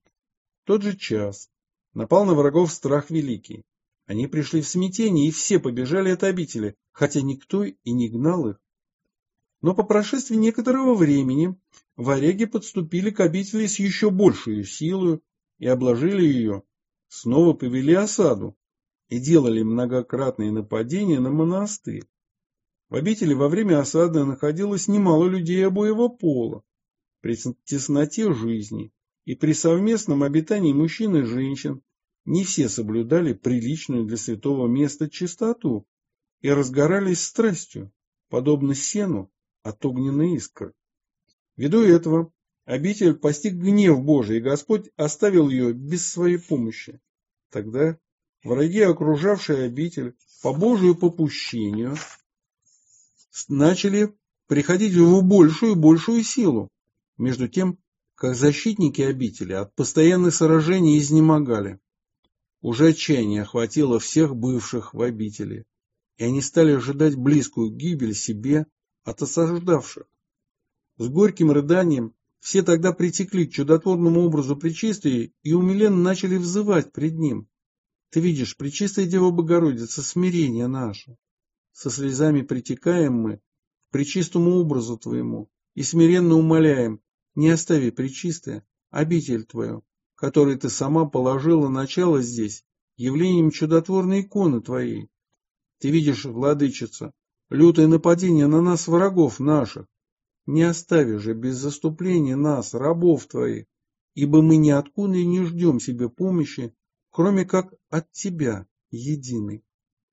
В тот же час напал на врагов страх великий. Они пришли в смятение, и все побежали от обители, хотя никто и не гнал их. Но по прошествии некоторого времени варяги подступили к обители с еще большей силой и обложили ее, снова повели осаду и делали многократные нападения на монастырь. В обители во время осады находилось немало людей обоего пола. При тесноте жизни и при совместном обитании мужчин и женщин не все соблюдали приличную для святого места чистоту и разгорались страстью, подобно сену от огненной искры. Ввиду этого обитель постиг гнев Божий, и Господь оставил ее без своей помощи. Тогда враги, окружавшие обитель по Божию попущению, начали приходить в большую и большую силу, между тем, как защитники обители от постоянных сражений изнемогали. Уже отчаяние охватило всех бывших в обители, и они стали ожидать близкую гибель себе от осаждавших. С горьким рыданием все тогда притекли к чудотворному образу Пречистой и умиленно начали взывать пред ним: «Ты видишь, Пречистая Дева Богородица, смирение наше. Со слезами притекаем мы к пречистому образу Твоему и смиренно умоляем: не остави, Пречистая, обитель Твою, которой Ты сама положила начало здесь явлением чудотворной иконы Твоей. Ты видишь, Владычица, лютое нападение на нас врагов наших. Не остави же без заступления нас, рабов Твоих, ибо мы ниоткуда и не ждем себе помощи, кроме как от Тебя, единый».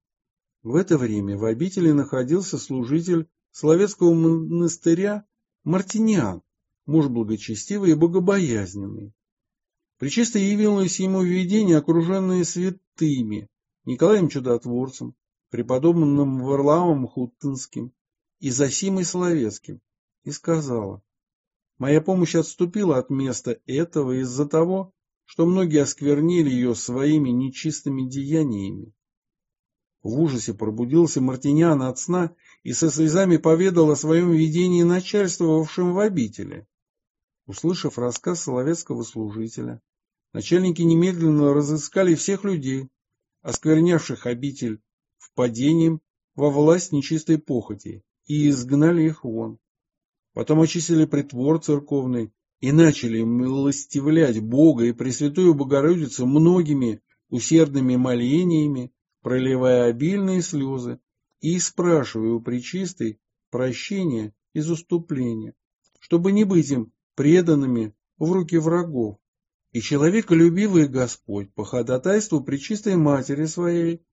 В это время в обители находился служитель Соловецкого монастыря Мартиниан, муж благочестивый и богобоязненный. Пречисто явилось ему в видении, окруженное святыми Николаем Чудотворцем, преподобным Варлаамом Хутынским и Зосимой Соловецким, и сказала: «Моя помощь отступила от места этого из-за того, что многие осквернили ее своими нечистыми деяниями». В ужасе пробудился Мартиниан от сна и со слезами поведал о своем видении начальствовавшим в обители. Услышав рассказ соловецкого служителя, начальники немедленно разыскали всех людей, осквернявших обитель впадением во власть нечистой похоти, и изгнали их вон. Потом очистили притвор церковный и начали милостивлять Бога и Пресвятую Богородицу многими усердными молениями, проливая обильные слезы и спрашивая у Пречистой прощения и заступления, чтобы не быть им преданными в руки врагов. И человеколюбивый Господь по ходатайству Пречистой Матери Своей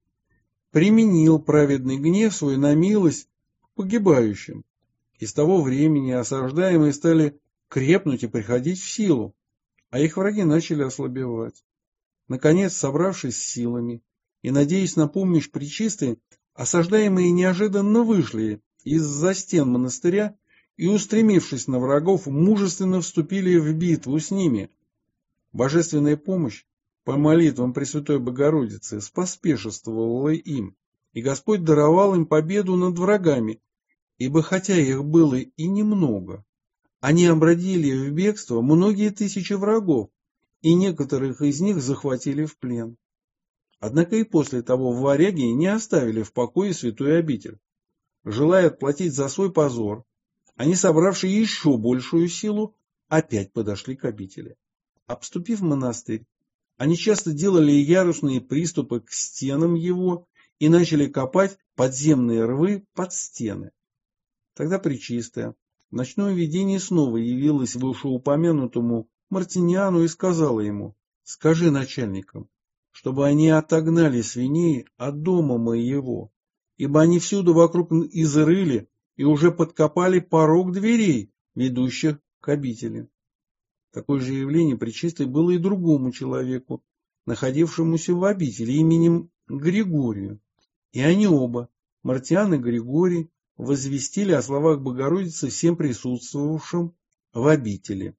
применил праведный гнев свой на милость к погибающим. И с того времени осаждаемые стали крепнуть и приходить в силу, а их враги начали ослабевать. Наконец, собравшись с силами и надеясь на помощь Пречистой, осаждаемые неожиданно вышли из-за стен монастыря и, устремившись на врагов, мужественно вступили в битву с ними. Божественная помощь по молитвам Пресвятой Богородицы споспешествовала им, и Господь даровал им победу над врагами, ибо хотя их было и немного, они обратили в бегство многие тысячи врагов, и некоторых из них захватили в плен. Однако и после того варяги не оставили в покое святую обитель. Желая отплатить за свой позор, они, собравшие еще большую силу, опять подошли к обители. Обступив монастырь, они часто делали яростные приступы к стенам его и начали копать подземные рвы под стены. Тогда Пречистая в ночном видении снова явилась вышеупомянутому Мартиниану и сказала ему: «Скажи начальникам, чтобы они отогнали свиней от дома моего, ибо они всюду вокруг изрыли и уже подкопали порог дверей, ведущих к обители». Такое же явление Пречистой было и другому человеку, находившемуся в обители именем Григорию. И они оба, Мартиан и Григорий, возвестили о словах Богородицы всем присутствовавшим в обители.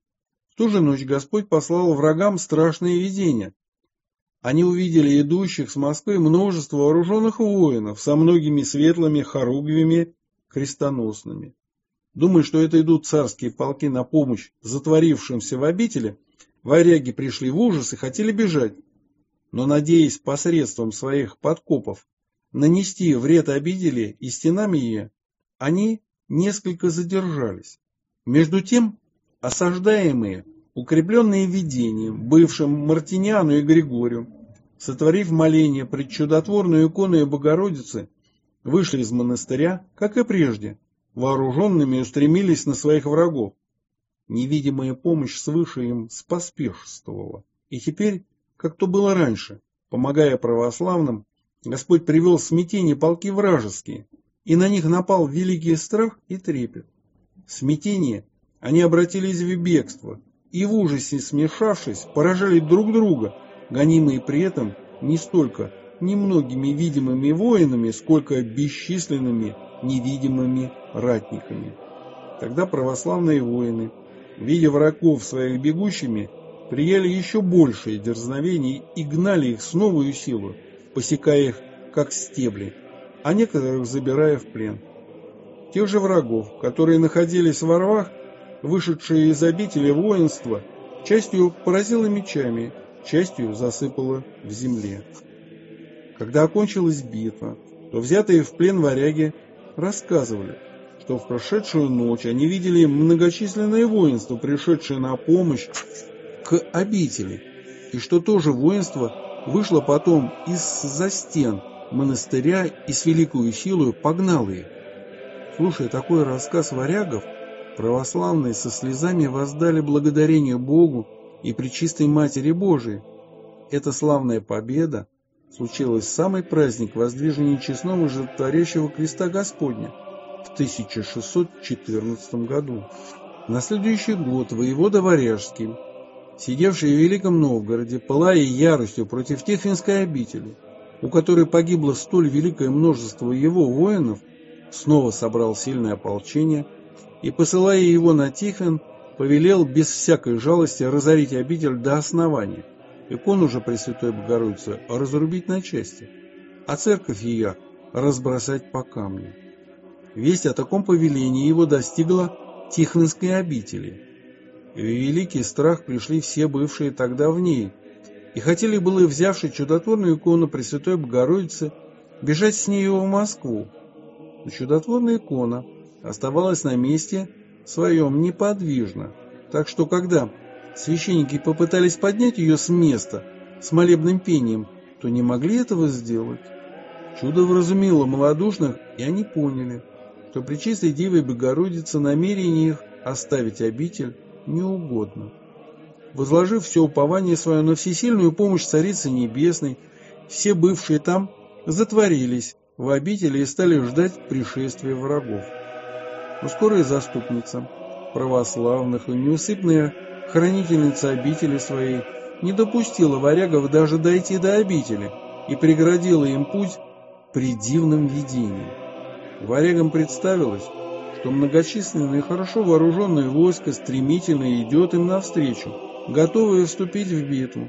В ту же ночь Господь послал врагам страшное видение. Они увидели идущих с Москвы множество вооруженных воинов со многими светлыми хоругвями крестоносными. Думая, что это идут царские полки на помощь затворившимся в обители, варяги пришли в ужас и хотели бежать. Но, надеясь посредством своих подкопов нанести вред обители и стенам ее, они несколько задержались. Между тем, осаждаемые, укрепленные видением, бывшим Мартиниану и Григорию, сотворив моление пред чудотворной иконой Богородицы, вышли из монастыря, как и прежде, вооруженными устремились на своих врагов. Невидимая помощь свыше им споспешествовала. И теперь, как то было раньше, помогая православным, Господь привел в смятение полки вражеские, и на них напал великий страх и трепет. В смятении они обратились в бегство, и в ужасе смешавшись, поражали друг друга, гонимые при этом не столько немногими видимыми воинами, сколько бесчисленными невидимыми ратниками. Тогда православные воины, видя врагов своих бегущими, прияли еще большее дерзновение и гнали их с новою силой, посекая их, как стебли, а некоторых забирая в плен. Тех же врагов, которые находились во рвах, вышедшие из обители воинства, частью поразило мечами, частью засыпало в земле. Когда окончилась битва, то взятые в плен варяги рассказывали, что в прошедшую ночь они видели многочисленное воинство, пришедшее на помощь к обители, и что то же воинство вышло потом из-за стен монастыря и с великою силою погнало их. Слушая такой рассказ варягов, православные со слезами воздали благодарение Богу и Пречистой Матери Божией. Эта славная победа случилась в самый праздник воздвижения честного животворящего креста Господня в 1614 году. На следующий год воевода Варяжский, сидевший в Великом Новгороде, пылая яростью против Тихвинской обители, у которой погибло столь великое множество его воинов, снова собрал сильное ополчение и, посылая его на Тихвин, повелел без всякой жалости разорить обитель до основания, икону же Пресвятой Богородицы разрубить на части, а церковь ее разбросать по камню. Весть о таком повелении его достигла Тихвинской обители. И в великий страх пришли все бывшие тогда в ней, и хотели было, взявши чудотворную икону Пресвятой Богородицы, бежать с нею в Москву. Но чудотворная икона оставалась на месте своем неподвижно, так что когда священники попытались поднять ее с места с молебным пением, то не могли этого сделать. Чудо вразумило малодушных, и они поняли, что Пречистой Деве Богородице намерение их оставить обитель не угодно. возложив все упование свое на всесильную помощь Царицы Небесной, все бывшие там затворились в обители и стали ждать пришествия врагов. Но скорая заступница православных и неусыпная хранительница обители своей не допустила варягов даже дойти до обители и преградила им путь при дивном видении. Варягам представилось, что многочисленное и хорошо вооруженное войско стремительно идет им навстречу, готовое вступить в битву.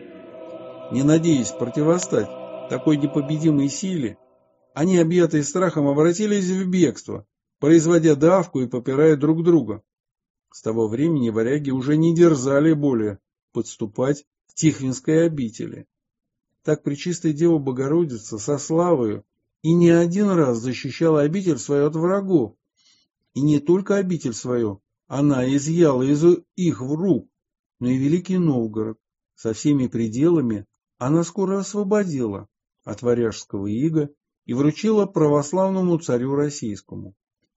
Не надеясь противостать такой непобедимой силе, они, объятые страхом, обратились в бегство, производя давку и попирая друг друга. С того времени варяги уже не дерзали более подступать к Тихвинской обители. Так Пречистая Дева Богородица со славою и не один раз защищала обитель свою от врагов. И не только обитель свою она изъяла из их рук, но и Великий Новгород со всеми пределами она скоро освободила от варяжского ига и вручила православному царю российскому.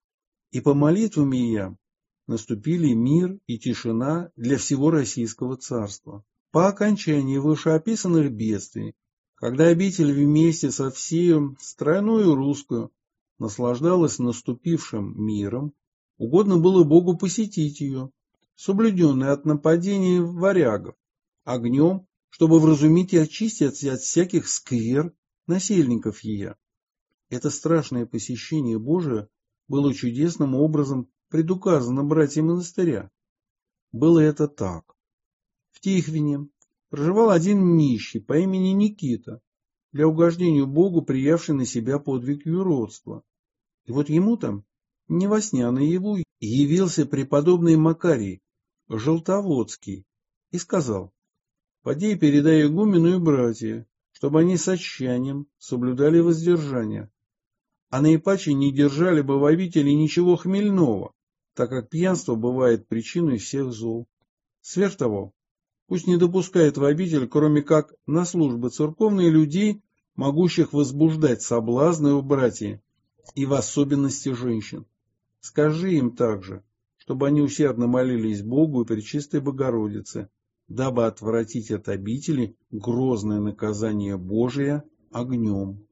И по молитвам ее наступили мир и тишина для всего Российского царства. По окончании вышеописанных бедствий, когда обитель вместе со всею страной русскую наслаждалась наступившим миром, угодно было Богу посетить ее, соблюденной от нападений варягов, огнем, чтобы вразумить и очистить от всяких сквер насельников ее. Это страшное посещение Божие было чудесным образом предуказано братьям монастыря. Было это так. В Тихвине проживал один нищий по имени Никита, для угождения Богу приявший на себя подвиг юродства. И вот ему-то, не во сне, а наяву, явился преподобный Макарий Желтоводский и сказал: «Поди и передай игумену и братья, чтобы они с отчаянием соблюдали воздержание, а наипаче не держали бы в обители ничего хмельного, так как пьянство бывает причиной всех зол. Сверх того, пусть не допускает в обитель, кроме как на службы церковные, людей, могущих возбуждать соблазны у братьев, и в особенности женщин. Скажи им также, чтобы они усердно молились Богу и Пречистой Богородице, дабы отвратить от обители грозное наказание Божие огнем».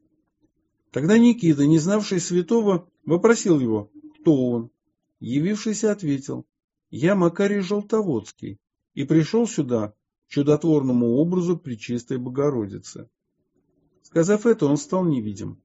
Тогда Никита, не знавший святого, вопросил его, кто он. Явившийся ответил: «Я Макарий Желтоводский, и пришел сюда к чудотворному образу Пречистой Богородицы». Сказав это, он стал невидим.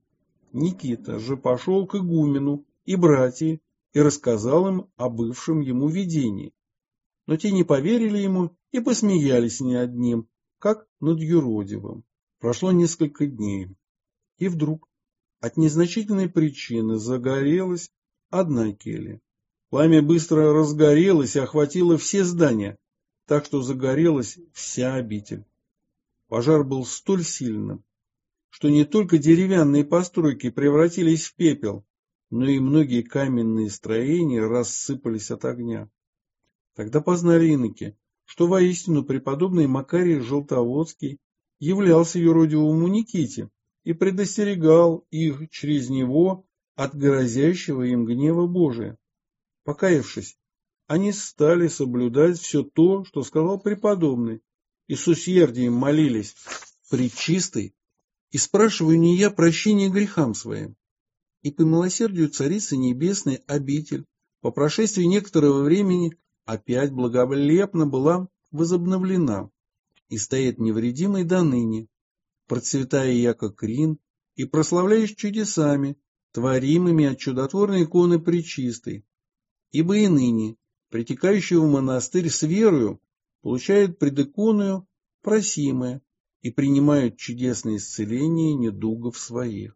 Никита же пошел к игумену и братьям и рассказал им о бывшем ему видении. Но те не поверили ему и посмеялись над ним, как над юродивым. Прошло несколько дней, и вдруг от незначительной причины загорелась одна келья. Пламя быстро разгорелось и охватило все здания, так что загорелась вся обитель. Пожар был столь сильным, что не только деревянные постройки превратились в пепел, но и многие каменные строения рассыпались от огня. Тогда познали иноки, что воистину преподобный Макарий Желтоводский являлся юродивому Никите и предостерегал их через него от грозящего им гнева Божия. Покаявшись, они стали соблюдать все то, что сказал преподобный, и с усердием молились Пречистой, и спрашиваю не я прощения грехам своим. И по милосердию Царицы Небесной обитель по прошествии некоторого времени опять благолепно была возобновлена и стоит невредимой доныне, процветая яко крин и прославляясь чудесами, творимыми от чудотворной иконы Пречистой. Ибо и ныне, притекающие в монастырь с верою, получают пред иконою просимое и принимают чудесное исцеление недугов своих.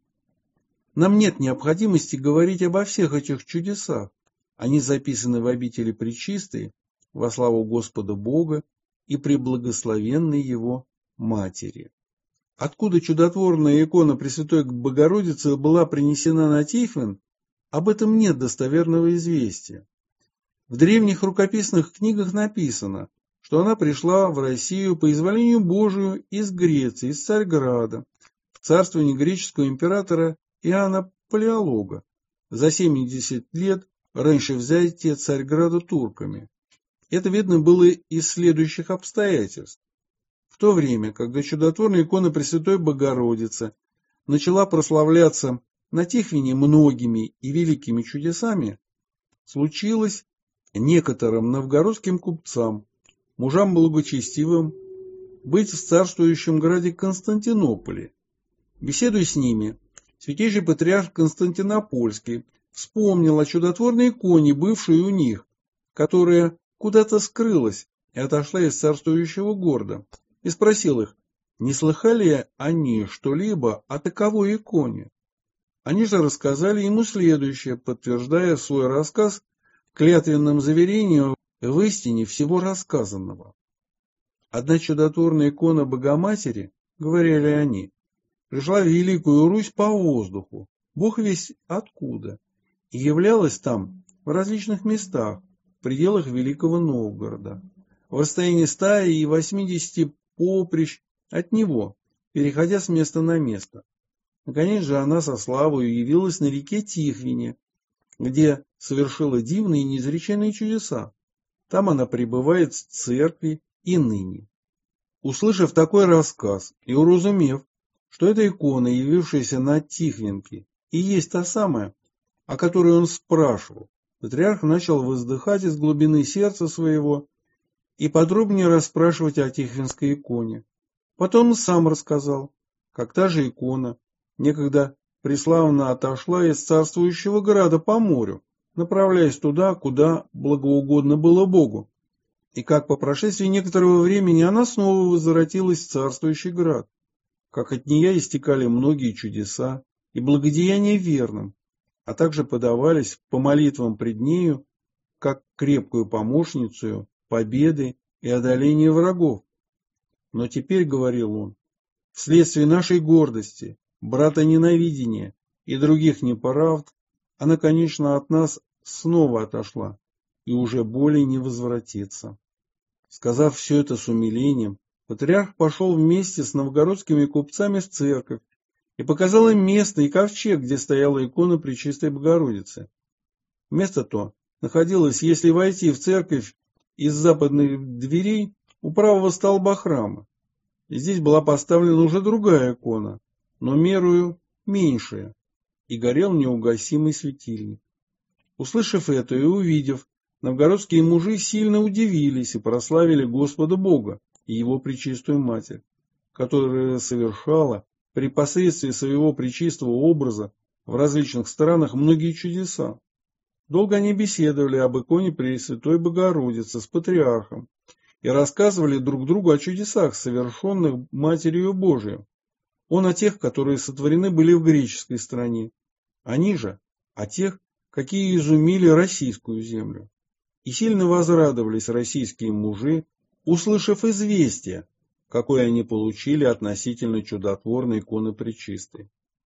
Нам нет необходимости говорить обо всех этих чудесах. Они записаны в обители Пречистой во славу Господа Бога и преблагословенной Его Матери. Откуда чудотворная икона Пресвятой Богородицы была принесена на Тихвин, об этом нет достоверного известия. В древних рукописных книгах написано, что она пришла в Россию по изволению Божию из Греции, из Царьграда, в царствование греческого императора Иоанна Палеолога за 70 лет раньше взятия Царьграда турками. Это видно было из следующих обстоятельств. В то время, когда чудотворная икона Пресвятой Богородицы начала прославляться на Тихвине многими и великими чудесами, случилось некоторым новгородским купцам, мужам благочестивым, быть в царствующем граде Константинополе. Беседуя с ними, святейший патриарх Константинопольский вспомнил о чудотворной иконе, бывшей у них, которая куда-то скрылась и отошла из царствующего города, и спросил их, не слыхали они что-либо о таковой иконе. Они же рассказали ему следующее, подтверждая свой рассказ клятвенным заверением в истине всего рассказанного. Одна чудотворная икона Богоматери, говорили они, пришла в Великую Русь по воздуху, Бог весть откуда, и являлась там в различных местах, в пределах Великого Новгорода, в расстоянии 100 и 80 поприщ от него, переходя с места на место. Наконец же она со славою явилась на реке Тихвине, где совершила дивные и неизреченные чудеса. Там она пребывает в церкви и ныне. Услышав такой рассказ и уразумев, что эта икона, явившаяся на Тихвинке, и есть та самая, о которой он спрашивал, патриарх начал воздыхать из глубины сердца своего и подробнее расспрашивать о Тихвинской иконе. Потом он сам рассказал, как та же икона некогда преславно отошла из царствующего града по морю, направляясь туда, куда благоугодно было Богу, и как по прошествии некоторого времени она снова возвратилась в царствующий град, как от нее истекали многие чудеса и благодеяния верным, а также подавались по молитвам пред нею, как крепкую помощницу победы и одоления врагов. Но теперь, говорил он, вследствие нашей гордости, братоненавидения и других неправд, она, конечно, от нас снова отошла и уже более не возвратится. Сказав все это с умилением, патриарх пошел вместе с новгородскими купцами в церковь и показал им место и ковчег, где стояла икона Пречистой Богородицы. Место то находилось, если войти в церковь из западных дверей, у правого столба храма. И здесь была поставлена уже другая икона, но мерою меньшая, и горел неугасимый светильник. Услышав это и увидев, новгородские мужи сильно удивились и прославили Господа Бога и Его Пречистую Матерь, которая совершала при посредстве своего пречистого образа в различных странах многие чудеса. Долго они беседовали об иконе Пресвятой Богородицы с патриархом и рассказывали друг другу о чудесах, совершенных Матерью Божией. Он о тех, которые сотворены были в греческой стране, они же о тех, какие изумили российскую землю. И сильно возрадовались российские мужи, услышав известие, какое они получили относительно чудотворной иконы Пречистой.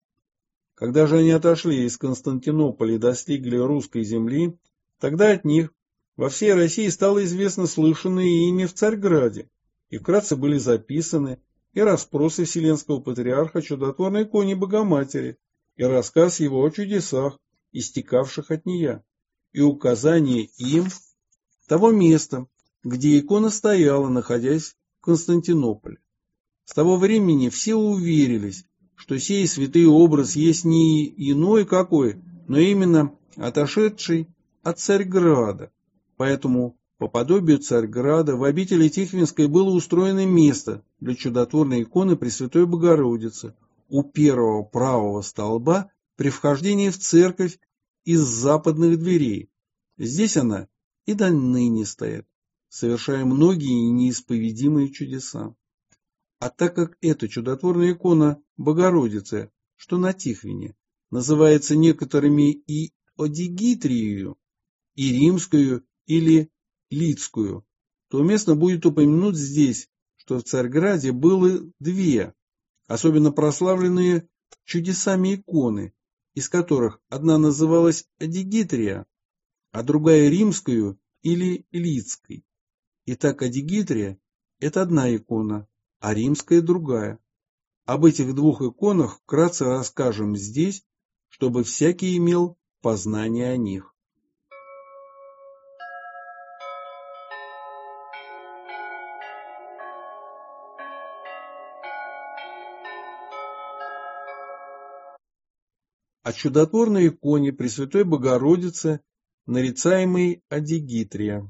Когда же они отошли из Константинополя и достигли русской земли, тогда от них во всей России стало известно слышанное ими в Царьграде, и вкратце были записаны и расспросы Вселенского Патриарха о чудотворной иконе Богоматери, и рассказ его о чудесах, истекавших от нее, и указание им того места, где икона стояла, находясь в Константинополе. С того времени все уверились, что сей святый образ есть не иной какой, но именно отошедший от Царьграда. Поэтому по подобию Царьграда в обители Тихвинской было устроено место для чудотворной иконы Пресвятой Богородицы у первого правого столба при вхождении в церковь из западных дверей. Здесь она и до ныне стоит, совершая многие неисповедимые чудеса. А так как эта чудотворная икона Богородицы, что на Тихвине, называется некоторыми и Одигитрией, и римскую или лидскую, то уместно будет упомянуть здесь, что в Царьграде было две, особенно прославленные чудесами иконы, из которых одна называлась Одигитрия, а другая римскую или лидской. Итак, Одигитрия – это одна икона, а римская – другая. Об этих двух иконах вкратце расскажем здесь, чтобы всякий имел познание о них. о чудотворной иконе Пресвятой Богородицы, нарицаемой Адигитрия.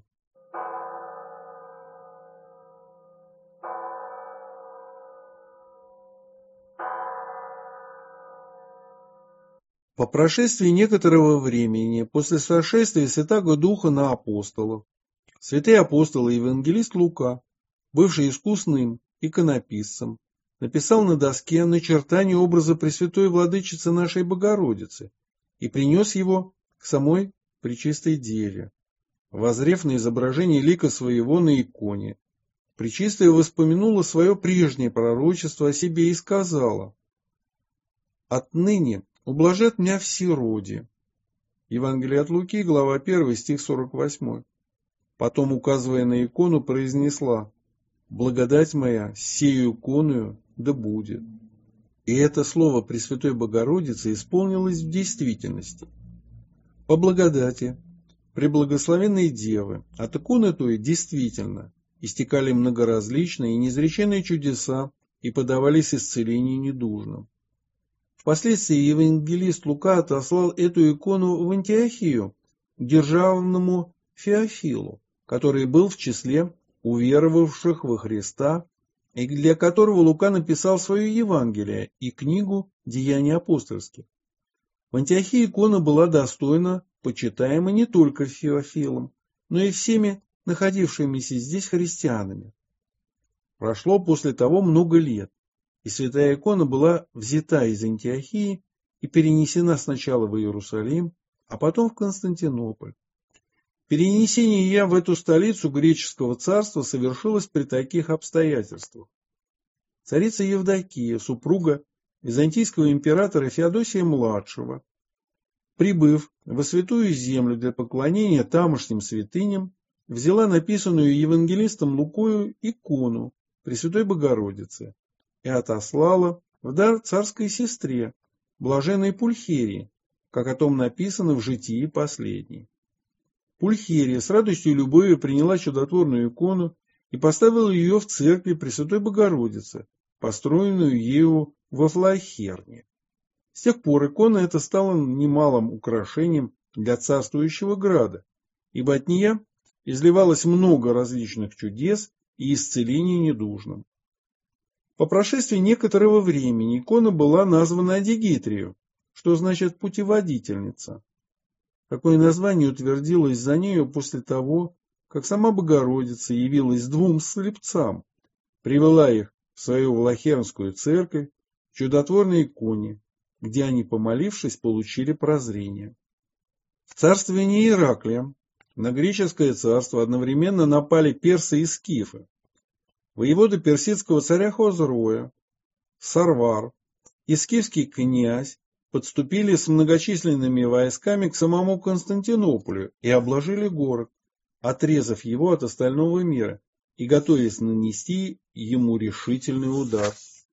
По прошествии некоторого времени, после сошествия Святаго Духа на апостолов, святый апостол и евангелист Лука, бывший искусным иконописцем, написал на доске начертание образа Пресвятой Владычицы нашей Богородицы и принес его к самой Пречистой Деве. Воззрев на изображение лика своего на иконе, Пречистая воспомянула свое прежнее пророчество о себе и сказала: «Отныне ублажат меня все роди». Евангелие от Луки, глава 1, стих 48. Потом, указывая на икону, произнесла: «Благодать моя сею иконою да будет». И это слово Пресвятой Богородицы исполнилось в действительности. По благодати преблагословенной Девы от иконы той действительно истекали многоразличные и неизреченные чудеса и подавались исцелению недужным. Впоследствии евангелист Лука отослал эту икону в Антиохию к державному Феофилу, который был в числе уверовавших во Христа, и для которого Лука написал свое Евангелие и книгу «Деяний апостольских». В Антиохии икона была достойна почитаема не только Феофилом, но и всеми находившимися здесь христианами. Прошло после того много лет, и святая икона была взята из Антиохии и перенесена сначала в Иерусалим, а потом в Константинополь. Перенесение ее в эту столицу греческого царства совершилось при таких обстоятельствах. Царица Евдокия, супруга византийского императора Феодосия-младшего, прибыв во Святую Землю для поклонения тамошним святыням, взяла написанную евангелистом Лукою икону Пресвятой Богородицы и отослала в дар царской сестре, блаженной Пульхерии, как о том написано в житии последней. Пульхерия с радостью и любовью приняла чудотворную икону и поставила ее в церкви Пресвятой Богородицы, построенную ею во Флахерне. С тех пор икона эта стала немалым украшением для царствующего града, ибо от нее изливалось много различных чудес и исцелений недужным. По прошествии некоторого времени икона была названа Адигитрию, что значит «путеводительница». Такое название утвердилось за нею после того, как сама Богородица явилась двум слепцам, привела их в свою Влахернскую церковь в чудотворной иконе, где они, помолившись, получили прозрение. В царствовании Ираклия на греческое царство одновременно напали персы и скифы. Воевода персидского царя Хозроя, Сарвар и скифский князь подступили с многочисленными войсками к самому Константинополю и обложили город, отрезав его от остального мира и готовясь нанести ему решительный удар.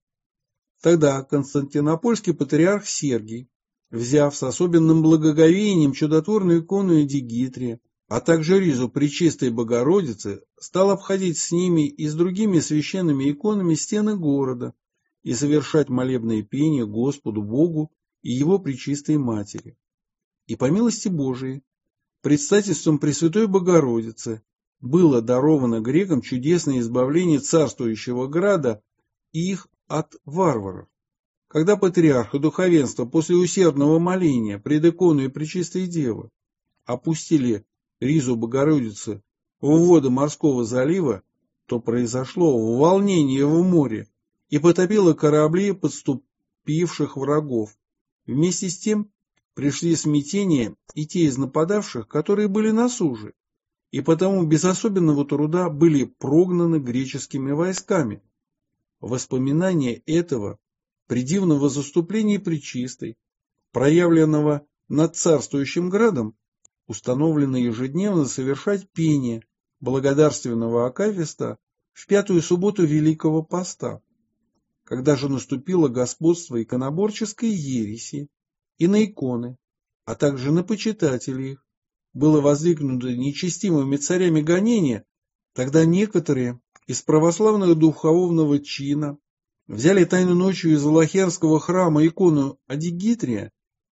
Тогда константинопольский патриарх Сергий, взяв с особенным благоговением чудотворную икону Адигитрия, а также ризу Пречистой Богородицы, стал обходить с ними и с другими священными иконами стены города и совершать молебное пение Господу Богу и его Пречистой Матери. И по милости Божией, предстательством Пресвятой Богородицы, было даровано грекам чудесное избавление царствующего града и их от варваров. Когда патриарх и духовенство после усердного моления пред иконой Пречистой Девы опустили ризу Богородицы в воды морского залива, то произошло волнение в море и потопило корабли подступивших врагов. Вместе с тем пришли смятения и те из нападавших, которые были на суше, и потому без особенного труда были прогнаны греческими войсками. Воспоминание этого придивного заступления Пречистой, проявленного над царствующим градом, установлено ежедневно совершать пение благодарственного акафиста в пятую субботу Великого Поста. Когда же наступило господство иконоборческой ереси, и на иконы, а также на почитателей их, было воздвигнуто нечестивыми царями гонение, тогда некоторые из православного духовного чина взяли тайно ночью из Влахернского храма икону Адигитрия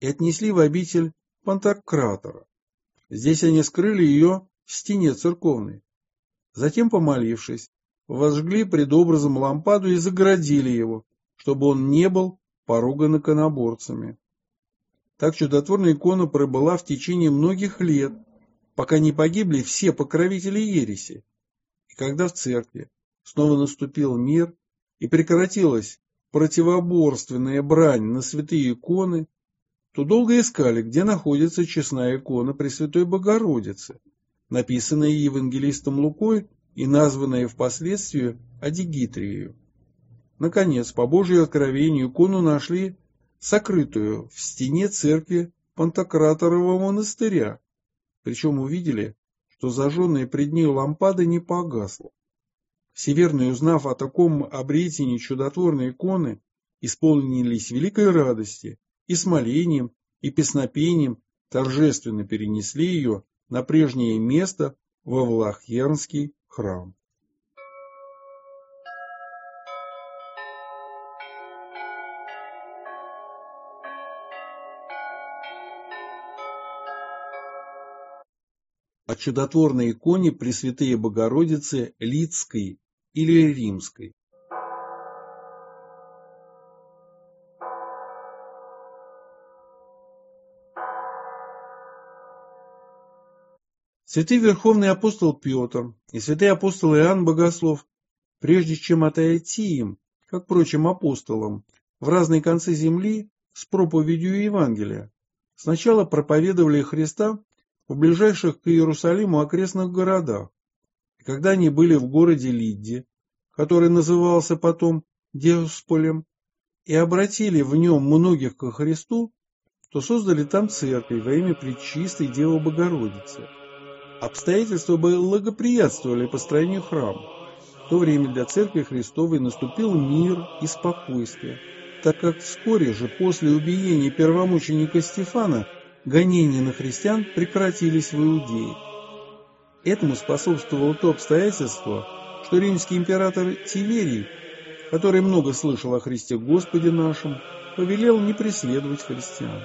и отнесли в обитель Пантократора. Здесь они скрыли ее в стене церковной. Затем, помолившись, возжгли пред образом лампаду и загородили его, чтобы он не был поруган иконоборцами. Так чудотворная икона пробыла в течение многих лет, пока не погибли все покровители ереси. И когда в церкви снова наступил мир и прекратилась противоборственная брань на святые иконы, то долго искали, где находится честная икона Пресвятой Богородицы, написанная евангелистом Лукой и названная впоследствии Адигитрией. Наконец, по Божьему откровению, икону нашли сокрытую в стене церкви Пантократорова монастыря, причем увидели, что зажженная пред ней лампада не погасла. Все верные, узнав о таком обретении чудотворной иконы, исполнились великой радости и с молением, и песнопением торжественно перенесли ее на прежнее место во Влахьернский храм. О чудотворной иконе Пресвятые Богородицы Лидской или Римской. Святый Верховный апостол Петр и святый апостол Иоанн Богослов, прежде чем отойти им, как прочим апостолам, в разные концы земли с проповедью Евангелия, сначала проповедовали Христа в ближайших к Иерусалиму окрестных городах. И когда они были в городе Лидде, который назывался потом Диосполем, и обратили в нем многих ко Христу, то создали там церковь во имя Пречистой Девы Богородицы. Обстоятельства благоприятствовали построению храма. В то время для Церкви Христовой наступил мир и спокойствие, так как вскоре же после убиения первомученика Стефана гонения на христиан прекратились в Иудее. Этому способствовало то обстоятельство, что римский император Тиверий, который много слышал о Христе Господе нашем, повелел не преследовать христиан.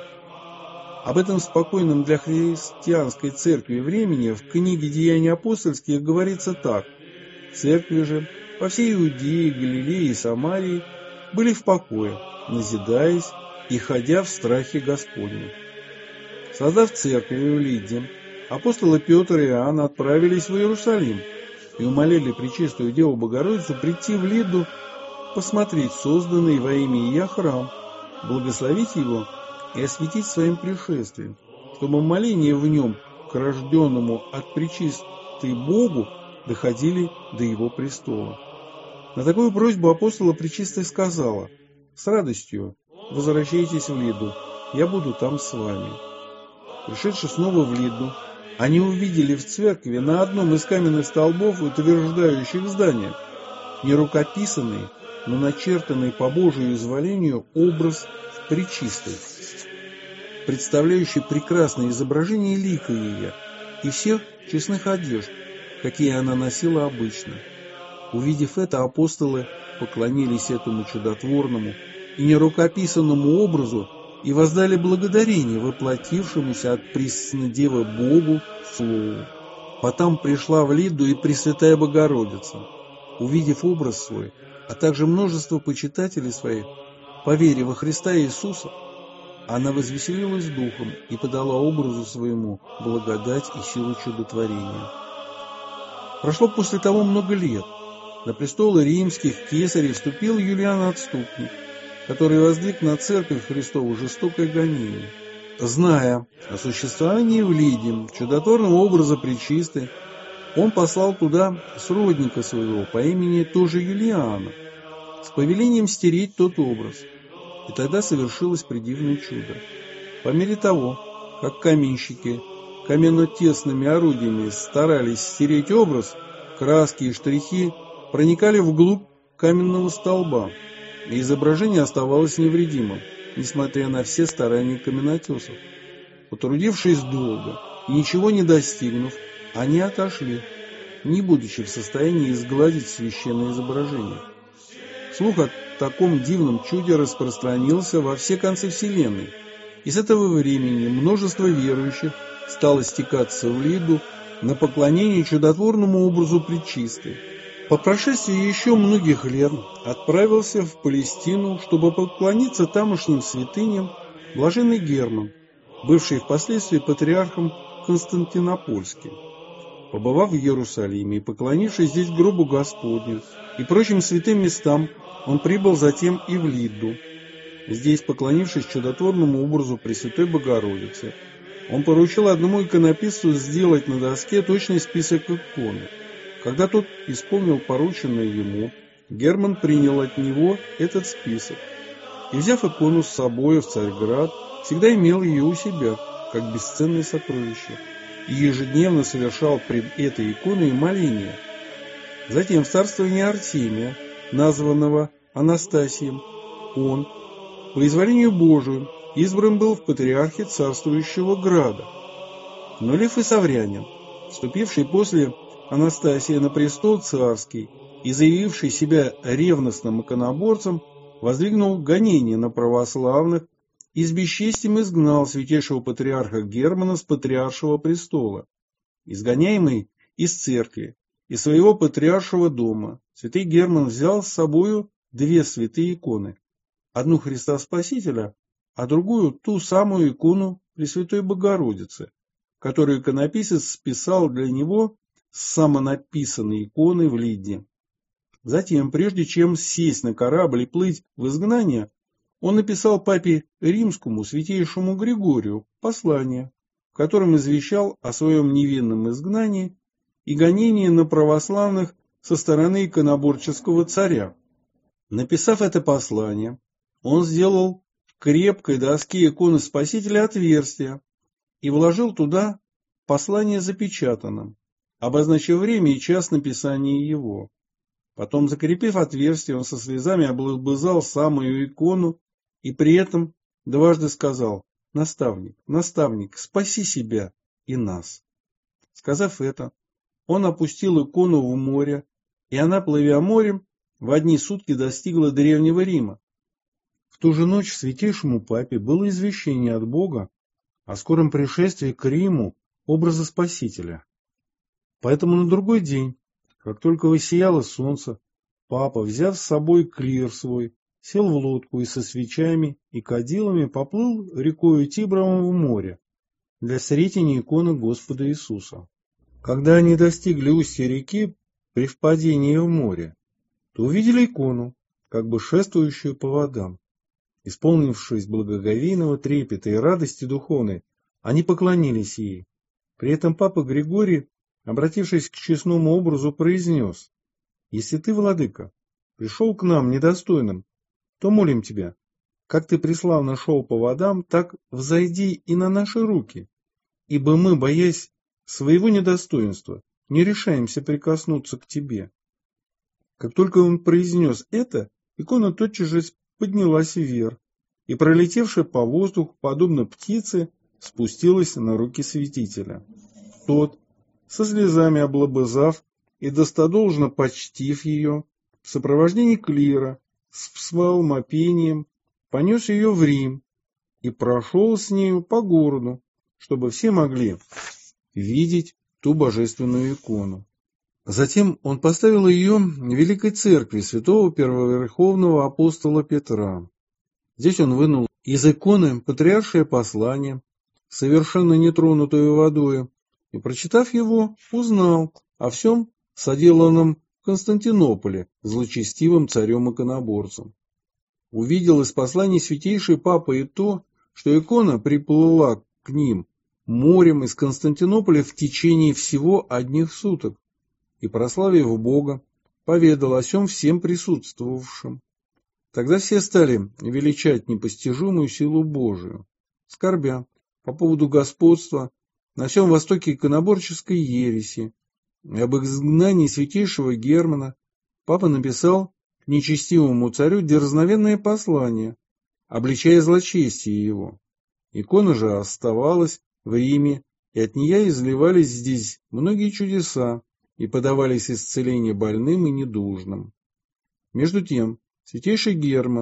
Об этом спокойном для христианской церкви времени в книге «Деяний апостольских» говорится так: «Церкви же по всей Иудее, Галилее и Самарии были в покое, назидаясь и ходя в страхе Господнем». Создав церковь в Лидде, апостолы Петр и Иоанн отправились в Иерусалим и умолили Пречистую Деву Богородицу прийти в Лидду, посмотреть созданный во имя Ия храм, благословить его и осветить своим пришествием, чтобы моления в нем к рожденному от Пречистой Богу доходили до его престола. На такую просьбу апостола Пречистая сказала: «С радостью возвращайтесь в Лидду, я буду там с вами». Пришедши снова в Лидду, они увидели в церкви на одном из каменных столбов, утверждающих здание, не рукописанный, но начертанный по Божию изволению образ Пречистой, представляющий прекрасное изображение лика ее и всех честных одежд, какие она носила обычно. Увидев это, апостолы поклонились этому чудотворному и нерукописанному образу и воздали благодарение воплотившемуся от пресной Девы Богу Слову. Потом пришла в Лидду и Пресвятая Богородица. Увидев образ свой, а также множество почитателей своих, по вере во Христа Иисуса, она возвеселилась духом и подала образу своему благодать и силу чудотворения. Прошло после того много лет. На престолы римских кесарей вступил Юлиан Отступник, который воздвиг на церковь Христову жестокое гонение. Зная о существовании в Лидде чудотворного образа Пречистой, он послал туда сродника своего по имени тоже Юлиана с повелением стереть тот образ. И тогда совершилось предивное чудо. По мере того, как каменщики каменно-тесными орудиями старались стереть образ, краски и штрихи проникали вглубь каменного столба, и изображение оставалось невредимым, несмотря на все старания каменотесов. Потрудившись долго и ничего не достигнув, они отошли, не будучи в состоянии изгладить священное изображение. Слух о таком дивном чуде распространился во все концы вселенной, и с этого времени множество верующих стало стекаться в Лидду на поклонение чудотворному образу Пречистой. По прошествии еще многих лет отправился в Палестину, чтобы поклониться тамошним святыням, блаженный Герман, бывший впоследствии патриархом Константинопольским. Побывав в Иерусалиме и поклонившись здесь гробу Господню и прочим святым местам, он прибыл затем и в Лидду. Здесь, поклонившись чудотворному образу Пресвятой Богородицы, он поручил одному иконописцу сделать на доске точный список иконы. Когда тот исполнил порученное ему, Герман принял от него этот список и, взяв икону с собой в Царьград, всегда имел ее у себя, как бесценное сокровище, и ежедневно совершал пред этой иконой моления. Затем в царствовании Артемия, названного Анастасием, он, по изволению Божию, избран был в патриархе царствующего града. Но Лев Исаврянин, вступивший после Анастасия на престол царский и заявивший себя ревностным иконоборцем, воздвигнул гонение на православных и с бесчестием изгнал святейшего патриарха Германа с патриаршего престола. Изгоняемый из церкви и своего патриаршего дома, святый Герман взял с собою две святые иконы, одну Христа Спасителя, а другую ту самую икону Пресвятой Богородицы, которую иконописец списал для него с самонаписанной иконы в Лидде. Затем, прежде чем сесть на корабль и плыть в изгнание, он написал папе римскому святейшему Григорию послание, в котором извещал о своем невинном изгнании и гонении на православных со стороны иконоборческого царя. Написав это послание, он сделал в крепкой доске иконы Спасителя отверстие и вложил туда послание запечатанным, обозначив время и час написания его. Потом, закрепив отверстие, он со слезами облобызал самую икону и при этом дважды сказал: «Наставник, наставник, спаси себя и нас». Сказав это, он опустил икону в море, и она, плывя морем, в одни сутки достигла древнего Рима. В ту же ночь святейшему папе было извещение от Бога о скором пришествии к Риму образа Спасителя. Поэтому на другой день, как только воссияло солнце, папа, взяв с собой клир свой, сел в лодку и со свечами и кадилами поплыл рекою Тибровым в море для сретения иконы Господа Иисуса. Когда они достигли устья реки при впадении в море, то увидели икону, как бы шествующую по водам. Исполнившись благоговейного трепета и радости духовной, они поклонились ей. При этом папа Григорий, обратившись к честному образу, произнес: «Если ты, владыка, пришел к нам недостойным, то молим тебя, как ты преславно шел по водам, так взойди и на наши руки, ибо мы, боясь своего недостоинства, не решаемся прикоснуться к тебе». Как только он произнес это, икона тотчас же поднялась вверх и, пролетевшая по воздуху, подобно птице, спустилась на руки святителя. Тот, со слезами облобызав и достодолжно почтив ее, в сопровождении клира, с псалмопением, понес ее в Рим и прошел с нею по городу, чтобы все могли видеть ту божественную икону. Затем он поставил ее в Великой Церкви святого первоверховного апостола Петра. Здесь он вынул из иконы патриаршее послание, совершенно нетронутое водою, и, прочитав его, узнал о всем соделанном в Константинополе злочестивым царем-иконоборцем. Увидел из посланий святейший папа и то, что икона приплыла к ним морем из Константинополя в течение всего одних суток, и, прославив Бога, поведал о сем всем присутствовавшим. Тогда все стали величать непостижимую силу Божию, скорбя по поводу господства на всем востоке иконоборческой ереси, и об изгнании святейшего Германа папа написал нечестивому царю дерзновенное послание, обличая злочестие его. Икона же оставалась в Риме, и от нее изливались здесь многие чудеса, и подавались исцеления больным и недужным. Между тем, святейший Герман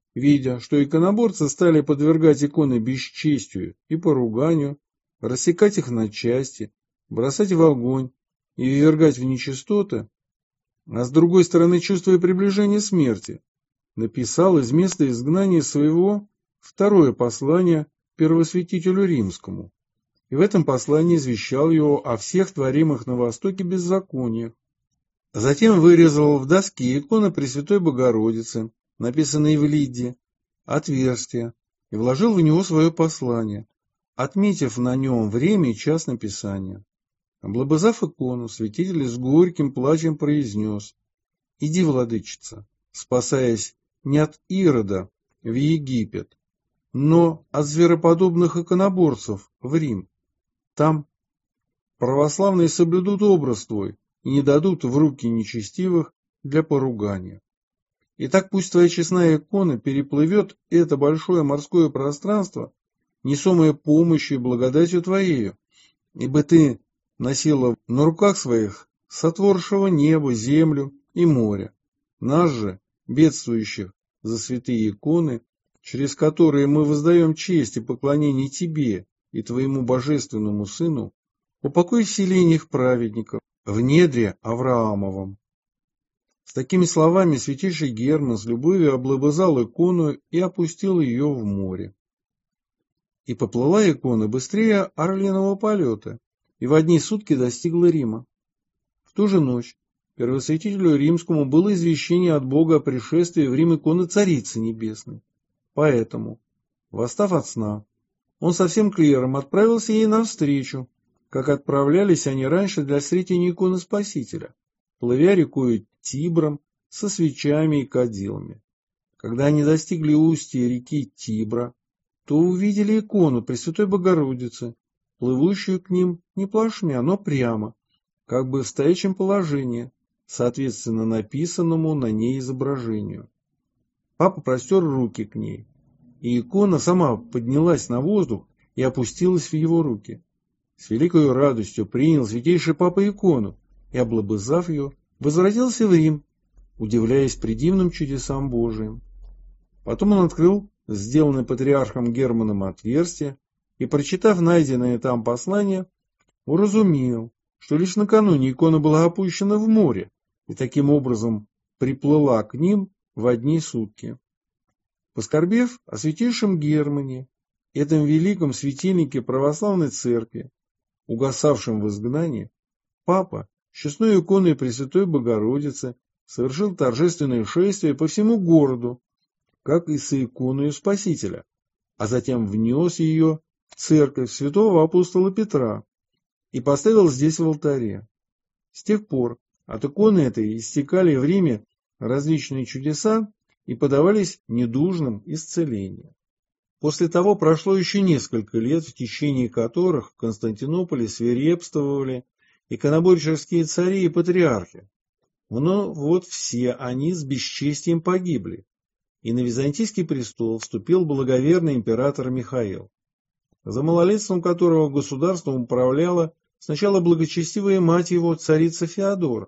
видя, что иконоборцы стали подвергать иконы бесчестию и поруганию, рассекать их на части, бросать в огонь и ввергать в нечистоты, а с другой стороны, чувствуя приближение смерти, написал из места изгнания своего второе послание первосвятителю Римскому, и в этом послании извещал его о всех творимых на Востоке беззакониях. Затем вырезал в доске иконы Пресвятой Богородицы, написанные в Лидде, отверстие, и вложил в него свое послание, отметив на нем время и час написания. Облобызав икону, святитель с горьким плачем произнес: «Иди, владычица, спасаясь не от Ирода в Египет, но от звероподобных иконоборцев в Рим. Там православные соблюдут образ твой и не дадут в руки нечестивых для поругания. Итак, пусть твоя честная икона переплывет это большое морское пространство, несомое помощью и благодатью твоею, ибо ты носила на руках своих сотворшего небо, землю и море. Нас же, бедствующих за святые иконы, через которые мы воздаем честь и поклонение тебе и твоему божественному Сыну, упокой в селениях праведников, в недре Авраамовом». С такими словами святейший Герман с любовью облобызал икону и опустил ее в море. И поплыла икона быстрее орлиного полета, и в одни сутки достигла Рима. В ту же ночь первосвятителю Римскому было извещение от Бога о пришествии в Рим иконы Царицы Небесной. Поэтому, восстав от сна, он со всем клиром отправился ей навстречу, как отправлялись они раньше для встретения иконы Спасителя, плывя рекою Тибром со свечами и кадилами. Когда они достигли устья реки Тибра, то увидели икону Пресвятой Богородицы, плывущую к ним не плашмя, но прямо, как бы в стоячем положении, соответственно написанному на ней изображению. Папа простер руки к ней, и икона сама поднялась на воздух и опустилась в его руки. С великой радостью принял святейший папа икону и, облобызав ее, возвратился в Рим, удивляясь предивным чудесам Божиим. Потом он открыл сделанное патриархом Германом отверстие и, прочитав найденное там послание, уразумел, что лишь накануне икона была опущена в море и таким образом приплыла к ним в одни сутки. Поскорбев о святейшем Германе, этом великом светильнике православной церкви, угасавшем в изгнании, папа с честной иконой Пресвятой Богородицы совершил торжественное шествие по всему городу, как и с иконою Спасителя, а затем внес ее в церковь святого апостола Петра и поставил здесь в алтаре. С тех пор от иконы этой истекали в Риме различные чудеса и подавались недужным исцеления. После того прошло еще несколько лет, в течение которых в Константинополе свирепствовали иконоборческие цари и патриархи. Но вот все они с бесчестием погибли, и на византийский престол вступил благоверный император Михаил, за малолетством которого государством управляла сначала благочестивая мать его, царица Феодора.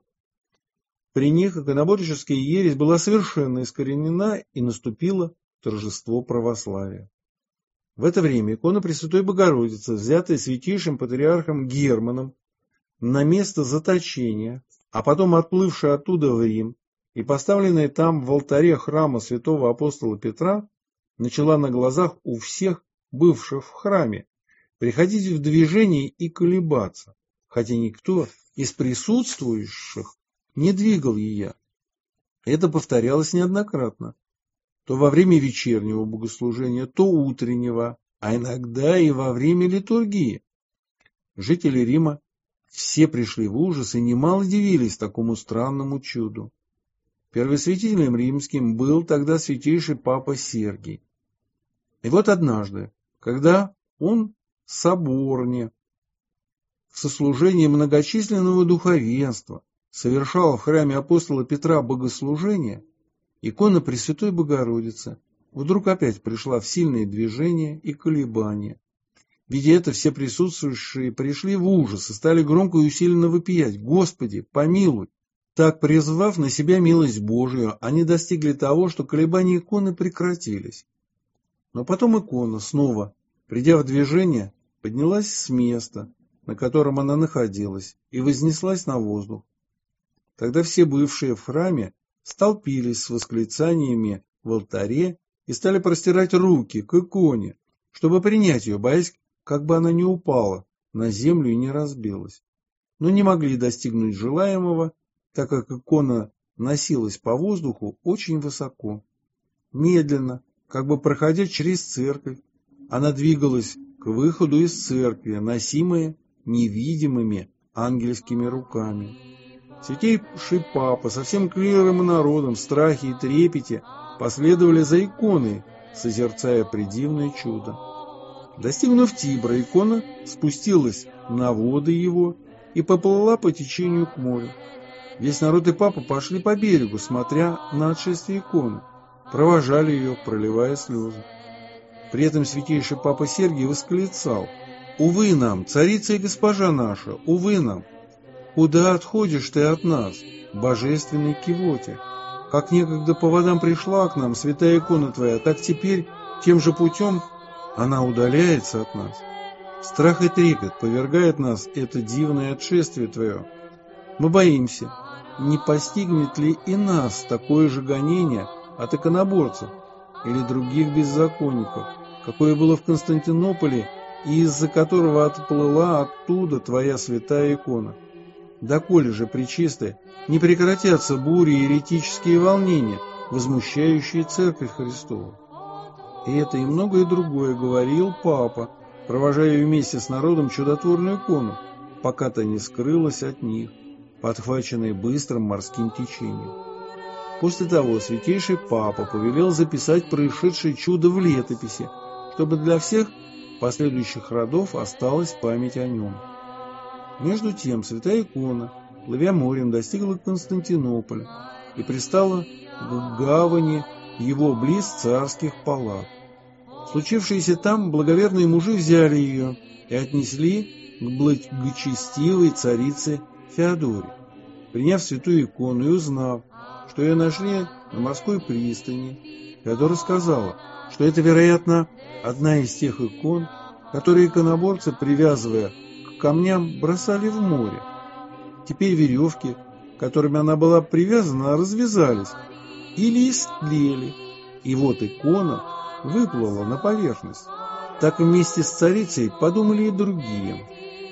При них иконоборческая ересь была совершенно искоренена, и наступило торжество православия. В это время икона Пресвятой Богородицы, взятая святейшим патриархом Германом на место заточения, а потом отплывшая оттуда в Рим и поставленная там в алтаре храма святого апостола Петра, начала на глазах у всех бывших в храме приходить в движение и колебаться, хотя никто из присутствующих не двигал ее. Это повторялось неоднократно, то во время вечернего богослужения, то утреннего, а иногда и во время литургии. Жители Рима все пришли в ужас и немало дивились такому странному чуду. Первосвятителем римским был тогда святейший папа Сергий. И вот однажды, когда он в соборне, в сослужении многочисленного духовенства, совершал в храме апостола Петра богослужение, икона Пресвятой Богородицы вдруг опять пришла в сильные движения и колебания. Видя это, все присутствующие пришли в ужас и стали громко и усиленно вопиять: «Господи, помилуй!» Так, призвав на себя милость Божию, они достигли того, что колебания иконы прекратились. Но потом икона снова, придя в движение, поднялась с места, на котором она находилась, и вознеслась на воздух. Тогда все бывшие в храме столпились с восклицаниями в алтаре и стали простирать руки к иконе, чтобы принять ее, боясь, как бы она не упала на землю и не разбилась. Но не могли достигнуть желаемого, так как икона носилась по воздуху очень высоко. Медленно, как бы проходя через церковь, она двигалась к выходу из церкви, носимая невидимыми ангельскими руками. Святейший Папа со всем клиром и народом в страхе и трепете последовали за иконой, созерцая предивное чудо. Достигнув Тибра, икона спустилась на воды его и поплыла по течению к морю. Весь народ и Папа пошли по берегу, смотря на отшествие иконы, провожали ее, проливая слезы. При этом святейший Папа Сергий восклицал: «Увы нам, царица и госпожа наша, увы нам! Куда отходишь ты от нас, божественный Кивоте? Как некогда по водам пришла к нам святая икона твоя, так теперь тем же путем она удаляется от нас. Страх и трепет повергает нас это дивное отшествие твое. Мы боимся, не постигнет ли и нас такое же гонение от иконоборцев или других беззаконников, какое было в Константинополе и из-за которого отплыла оттуда твоя святая икона. Доколе же, пречистая, не прекратятся бури и еретические волнения, возмущающие Церковь Христову». И это и многое другое говорил Папа, провожая вместе с народом чудотворную икону, пока та не скрылась от них, подхваченной быстрым морским течением. После того святейший Папа повелел записать происшедшее чудо в летописи, чтобы для всех последующих родов осталась память о нем. Между тем святая икона, плывя морем, достигла Константинополя и пристала к гавани его близ царских палат. Случившиеся там благоверные мужи взяли ее и отнесли к благочестивой царице Феодоре. Приняв святую икону и узнав, что ее нашли на морской пристани, Феодора сказала, что это, вероятно, одна из тех икон, которые иконоборцы, привязывая к камням, бросали в море. Теперь веревки, которыми она была привязана, развязались или истлели, и вот икона выплыла на поверхность. Так вместе с царицей подумали и другие.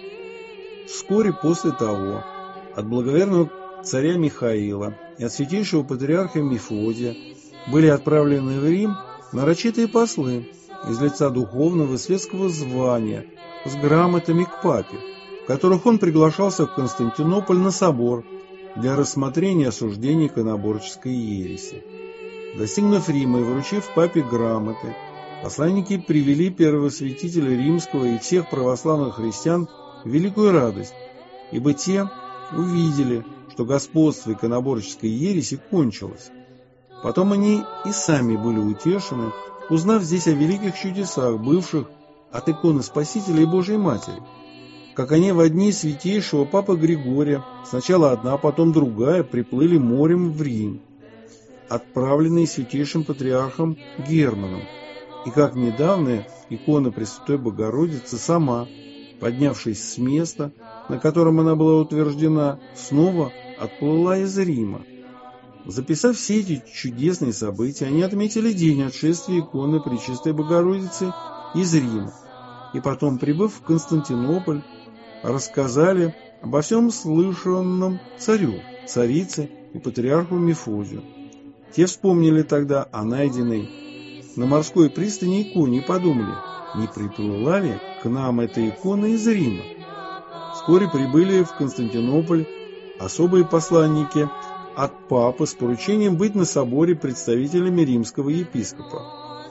Вскоре после того от благоверного царя Михаила и от святейшего патриарха Мефодия были отправлены в Рим нарочитые послы из лица духовного и светского звания с грамотами к папе, в которых он приглашался в Константинополь на собор для рассмотрения осуждения иконоборческой ереси. Достигнув Рима и вручив папе грамоты, посланники привели первосвятителя римского и всех православных христиан в великую радость, ибо те увидели, что господство иконоборческой ереси кончилось. Потом они и сами были утешены, узнав здесь о великих чудесах, бывших от иконы Спасителя и Божией Матери, как они во дни святейшего Папы Григория, сначала одна, потом другая, приплыли морем в Рим, отправленные святейшим патриархом Германом, и как недавно икона Пресвятой Богородицы сама, поднявшись с места, на котором она была утверждена, снова отплыла из Рима. Записав все эти чудесные события, они отметили день отшествия иконы Пречистой Богородицы из Рима, и потом, прибыв в Константинополь, рассказали обо всем слышанном царю, царице и патриарху Мефодию. Те вспомнили тогда о найденной на морской пристани иконе и подумали, не приплыла ли к нам эта икона из Рима. Вскоре прибыли в Константинополь особые посланники от папы с поручением быть на соборе представителями римского епископа.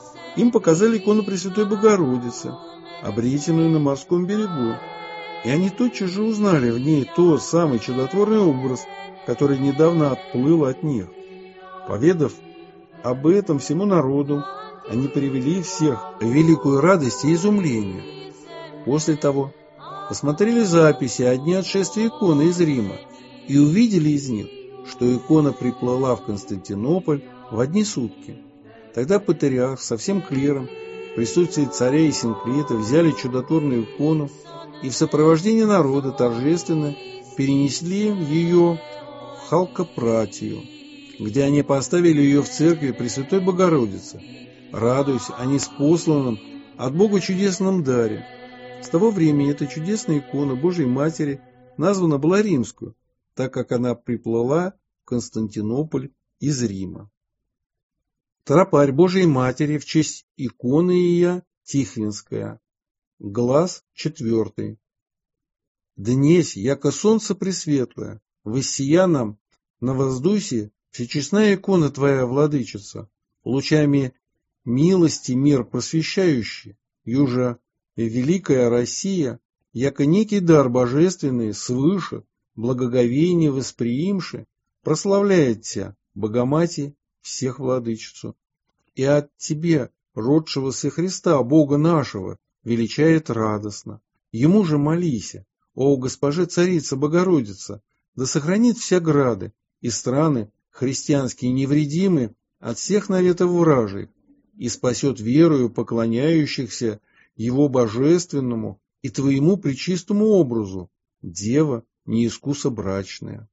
Им показали икону Пресвятой Богородицы, обретенную на морском берегу, и они тотчас же узнали в ней тот самый чудотворный образ, который недавно отплыл от них. Поведав об этом всему народу, они привели всех в великую радость и изумление. После того посмотрели записи о дне отшествия иконы из Рима и увидели из них, что икона приплыла в Константинополь в одни сутки. Тогда патриарх со всем клиром в присутствии царя и синклита взяли чудотворную икону и в сопровождении народа торжественно перенесли ее в Халкопратию, где они поставили ее в церкви Пресвятой Богородицы, радуясь о ниспосланном от Бога чудесном даре. С того времени эта чудесная икона Божией Матери названа была Римскую, так как она приплыла в Константинополь из Рима. Тропарь Божией Матери в честь иконы ее Тихвинская. Глаз 4. Днесь, яко солнце пресветлое, воссия нам на воздусе всечестная икона Твоя, Владычица, лучами милости мир просвещающий, южа великая Россия, яко некий дар божественный свыше, благоговение восприимши, прославляет Тя, Богоматерь, всех Владычицу, и от Тебе, родшегося Христа, Бога нашего, величает радостно. Ему же молися, о Госпоже Царица Богородица, да сохранит вся грады и страны христианские невредимы от всех наветов вражей, и спасет верою поклоняющихся Его божественному и Твоему пречистому образу, Дева неискусобрачная.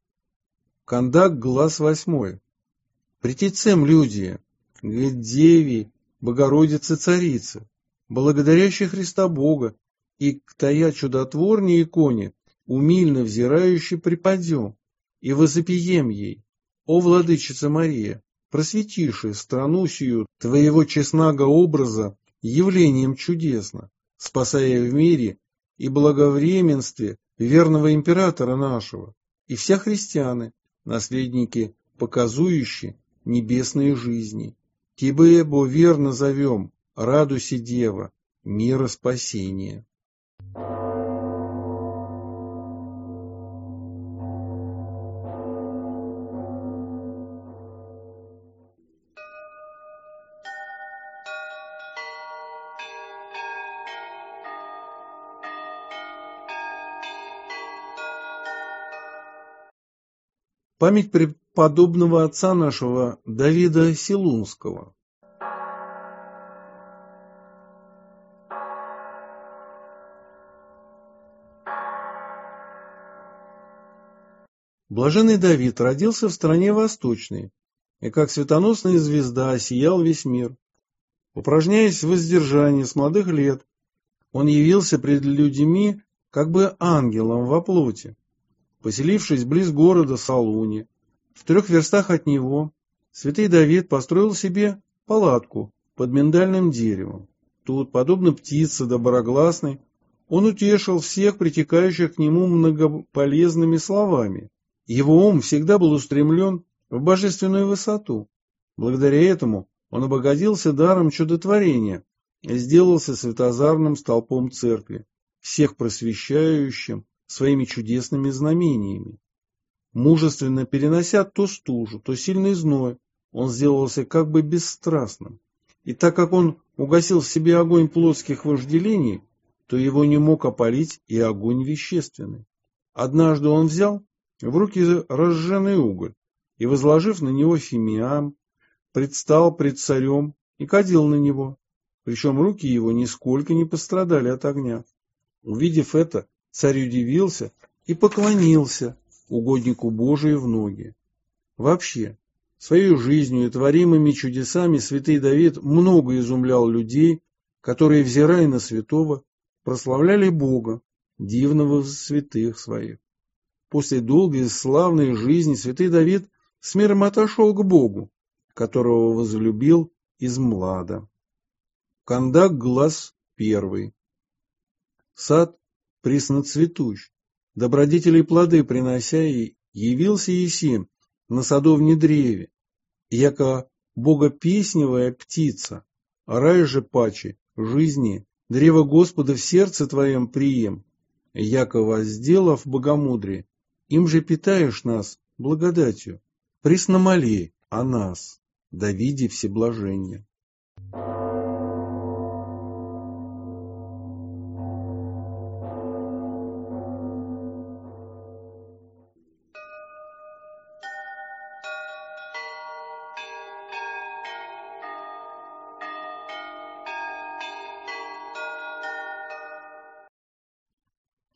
Кондак, глаз 8. Претецем люди, к Деве, Богородице Царице, благодарящей Христа Бога, и к Тая чудотворней иконе, умильно взирающей припадем, и возопием ей, о Владычица Мария, просветиши страну сию Твоего честного образа явлением чудесно, спасая в мире и благовременстве верного императора нашего, и вся христианы, наследники показующие небесные жизни. Тебе, бо верно зовем, радуйся, Дева, мира спасения. Память преподобного отца нашего Давида Силунского. Блаженный Давид родился в стране восточной, и как светоносная звезда сиял весь мир. Упражняясь в воздержании с молодых лет, он явился пред людьми как бы ангелом во плоти. Поселившись близ города Салуни, в 3 верстах от него, святый Давид построил себе палатку под миндальным деревом. Тут, подобно птице доброгласной, он утешил всех притекающих к нему многополезными словами. Его ум всегда был устремлен в божественную высоту. Благодаря этому он обогатился даром чудотворения и сделался светозарным столпом церкви, всех просвещающим своими чудесными знамениями. Мужественно перенося то стужу, то сильный зной, он сделался как бы бесстрастным. И так как он угасил в себе огонь плотских вожделений, то его не мог опалить и огонь вещественный. Однажды он взял в руки разжженный уголь и, возложив на него фимиам, предстал пред царем и кадил на него, причем руки его нисколько не пострадали от огня. Увидев это, царь удивился и поклонился угоднику Божию в ноги. Вообще, своей жизнью и творимыми чудесами святый Давид много изумлял людей, которые, взирая на святого, прославляли Бога, дивного в святых своих. После долгой и славной жизни святый Давид с миром отошел к Богу, которого возлюбил измлада. Кондак, глаз 1. Сад пресноцветущ, добродетели плоды принося ей, явился Есим на садовне древе, яко богопесневая птица, рай же паче жизни, древо Господа в сердце твоем прием, яко возделав богомудрие, им же питаешь нас благодатью, пресномолей о нас, Давиде всеблаженне.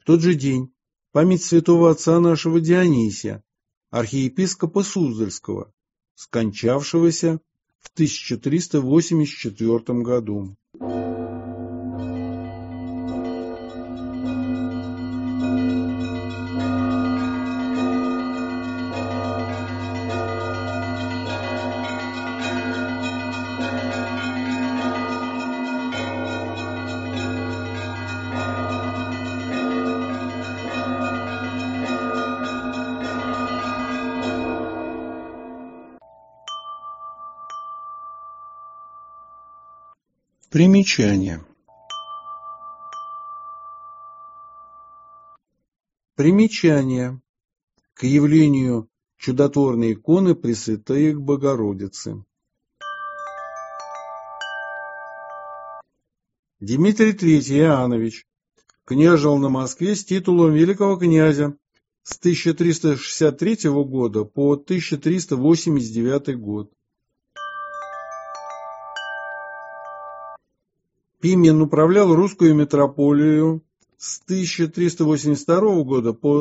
тот же день память святого отца нашего Дионисия, архиепископа Суздальского, скончавшегося в 1384 году. Примечание. Примечание к явлению чудотворной иконы Пресвятой Богородицы. Дмитрий III Иоаннович княжил на Москве с титулом великого князя с 1363 года по 1389 год. Пимен управлял русскую метрополию с 1382 года по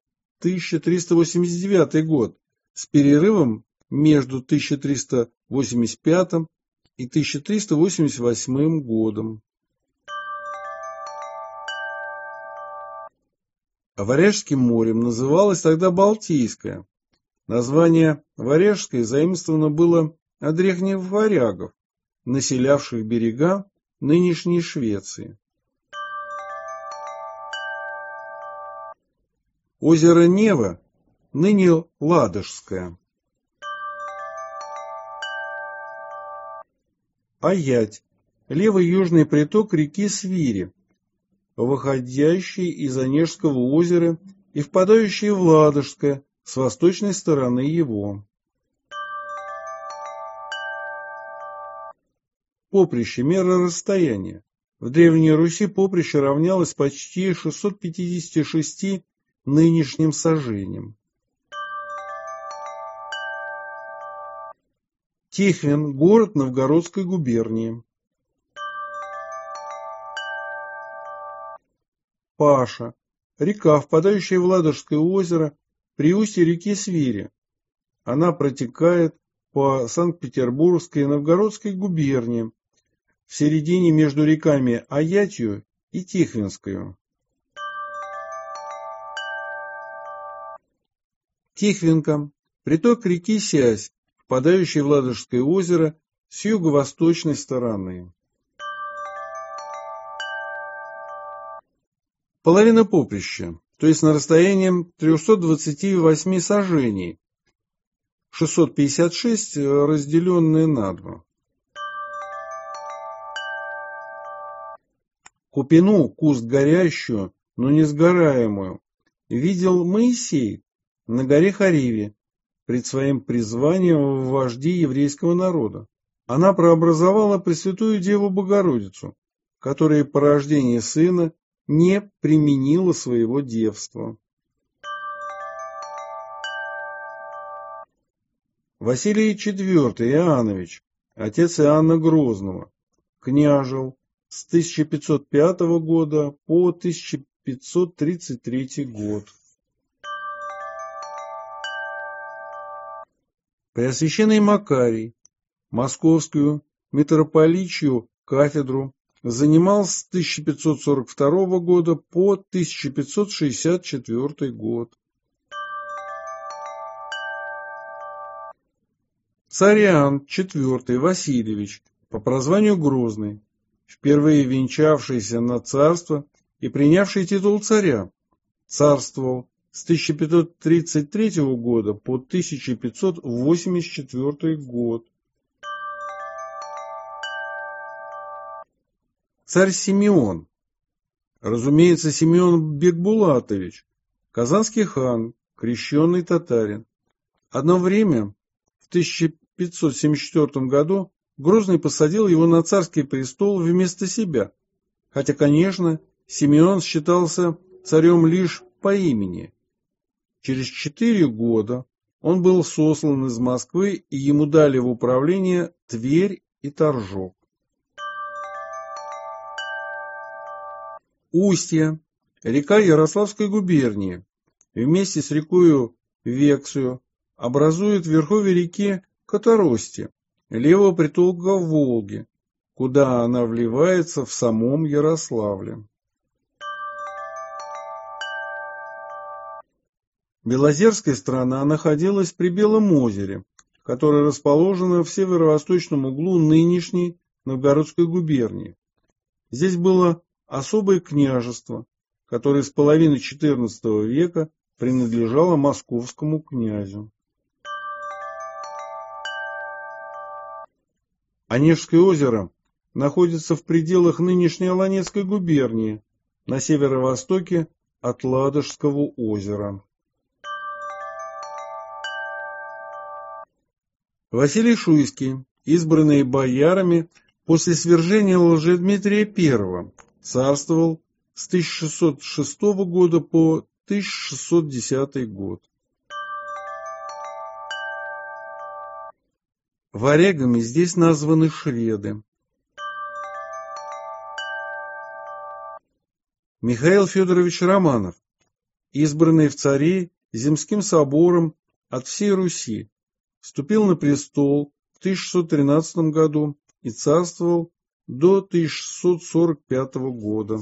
1389 год с перерывом между 1385 и 1388 годом. Варяжским морем называлось тогда Балтийское. Название Варяжское заимствовано было от древних варягов, населявших берега нынешней Швеции. Озеро Нева, ныне Ладожское. Аять, левый южный приток реки Свири, выходящий из Онежского озера и впадающий в Ладожское с восточной стороны его. Поприще, мера расстояния. В Древней Руси поприще равнялось почти 656 нынешним саженям. Тихвин, город Новгородской губернии. Паша, река, впадающая в Ладожское озеро при устье реки Свири. Она протекает по Санкт-Петербургской и Новгородской губерниям, в середине между реками Аятью и Тихвинскою. Тихвинка, приток реки Сясь, впадающий в Ладожское озеро с юго-восточной стороны. Половина поприща, то есть на расстоянии 328 саженей, 656 разделенные на 2. Купину, куст горящую, но не сгораемую, видел Моисей на горе Хариве пред своим призванием в вожди еврейского народа. Она прообразовала Пресвятую Деву Богородицу, которая по рождении сына не применила своего девства. Василий IV Иоаннович, отец Иоанна Грозного, княжил с 1505 года по 1533 год. Преосвященный Макарий московскую митрополичью кафедру занимал с 1542 года по 1564 год. Царь Иоанн IV Васильевич, по прозванию Грозный, впервые венчавшийся на царство и принявший титул царя, царствовал с 1533 года по 1584 год. Царь Симеон, разумеется, Симеон Бекбулатович, казанский хан, крещенный татарин. Одно время, в 1574 году, Грозный посадил его на царский престол вместо себя, хотя, конечно, Симеон считался царем лишь по имени. Через 4 года он был сослан из Москвы, и ему дали в управление Тверь и Торжок. Устье, река Ярославской губернии, вместе с рекою Вексую образует в верховье реки Которости, левого притока Волги, куда она вливается в самом Ярославле. Белозерская страна находилась при Белом озере, которое расположено в северо-восточном углу нынешней Новгородской губернии. Здесь было особое княжество, которое с половины XIV века принадлежало московскому князю. Онежское озеро находится в пределах нынешней Оланецкой губернии, на северо-востоке от Ладожского озера. Василий Шуйский, избранный боярами после свержения Лжедмитрия I, царствовал с 1606 года по 1610 год. Варягами здесь названы шведы. Михаил Федорович Романов, избранный в цари Земским собором от всей Руси, вступил на престол в 1613 году и царствовал до 1645 года.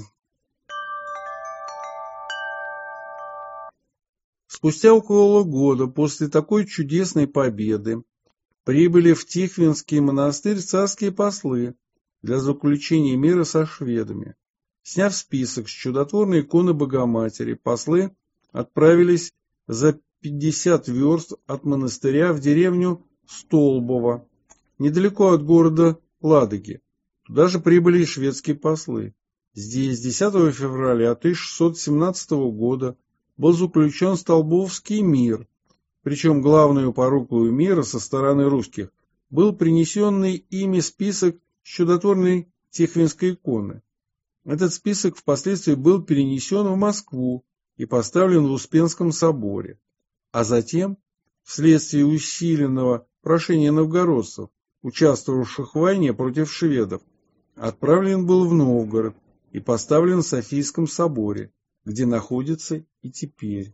Спустя около года после такой чудесной победы прибыли в Тихвинский монастырь царские послы для заключения мира со шведами. Сняв список с чудотворной иконы Богоматери, послы отправились за 50 верст от монастыря в деревню Столбово, недалеко от города Ладоги. Туда же прибыли и шведские послы. Здесь 10 февраля 1617 года был заключен Столбовский мир, причем главную порукою мира со стороны русских был принесенный ими список с чудотворной Тихвинской иконы. Этот список впоследствии был перенесен в Москву и поставлен в Успенском соборе, а затем, вследствие усиленного прошения новгородцев, участвовавших в войне против шведов, отправлен был в Новгород и поставлен в Софийском соборе, где находится и теперь.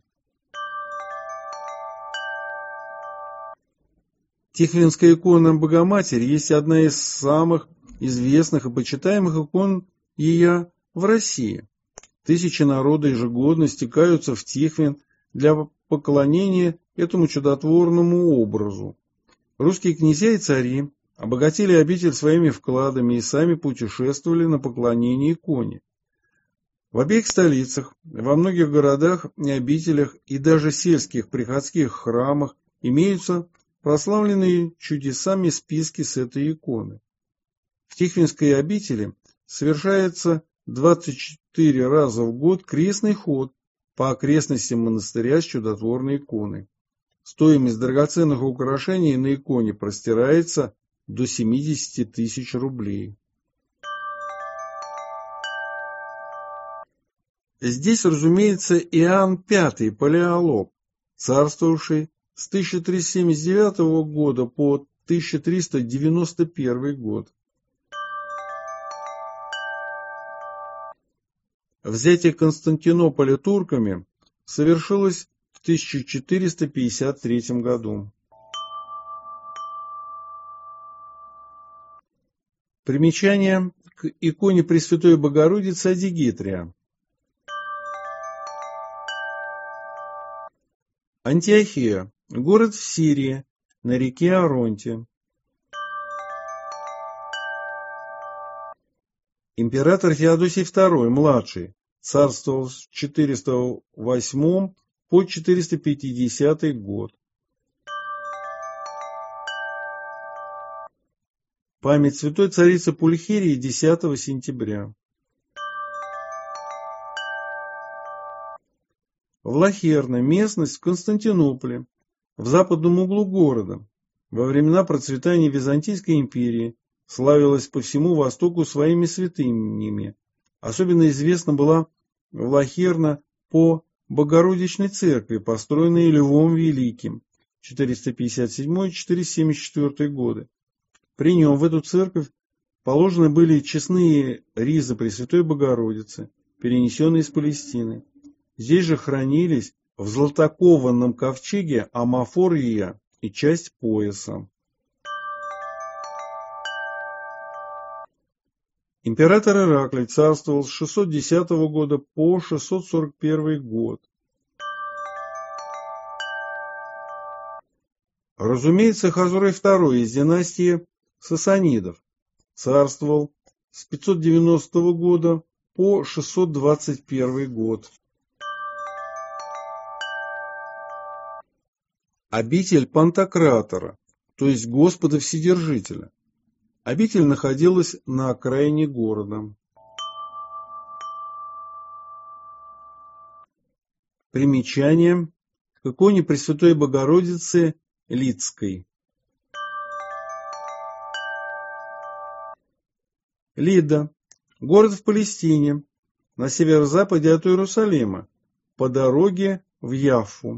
Тихвинская икона Богоматери есть одна из самых известных и почитаемых икон ее в России. Тысячи народа ежегодно стекаются в Тихвин для поклонения этому чудотворному образу. Русские князья и цари обогатили обитель своими вкладами и сами путешествовали на поклонение иконе. В обеих столицах, во многих городах и обителях и даже сельских приходских храмах имеются прославленные чудесами списки с этой иконы. В Тихвинской обители совершается 24 раза в год крестный ход по окрестностям монастыря с чудотворной иконой. Стоимость драгоценных украшений на иконе простирается до 70 тысяч рублей. Здесь, разумеется, Иоанн V Палеолог, царствовавший с 1379 года по 1391 год. Взятие Константинополя турками совершилось в 1453 году. Примечание к иконе Пресвятой Богородицы Адигитрия. Антиохия – город в Сирии, на реке Аронте. Император Феодосий II, младший, царствовал с 408 по 450 год. Память святой царицы Пульхерии 10 сентября. Влахерна – местность в Константинополе, в западном углу города. Во времена процветания Византийской империи славилась по всему Востоку своими святынями. Особенно известна была Влахерна по Богородичной церкви, построенной Львом Великим 457-474 годы. При нем в эту церковь положены были честные ризы Пресвятой Богородицы, перенесенный из Палестины. Здесь же хранились в златокованном ковчеге амафория и часть пояса. Император Ираклий царствовал с 610 года по 641 год. Разумеется, Хазурей II из династии Сасанидов царствовал с 590 года по 621 год. Обитель Пантократора, то есть Господа Вседержителя. Обитель находилась на окраине города. Примечание к иконе Пресвятой Богородицы Лидской. Лидда – город в Палестине, на северо-западе от Иерусалима, по дороге в Яффу.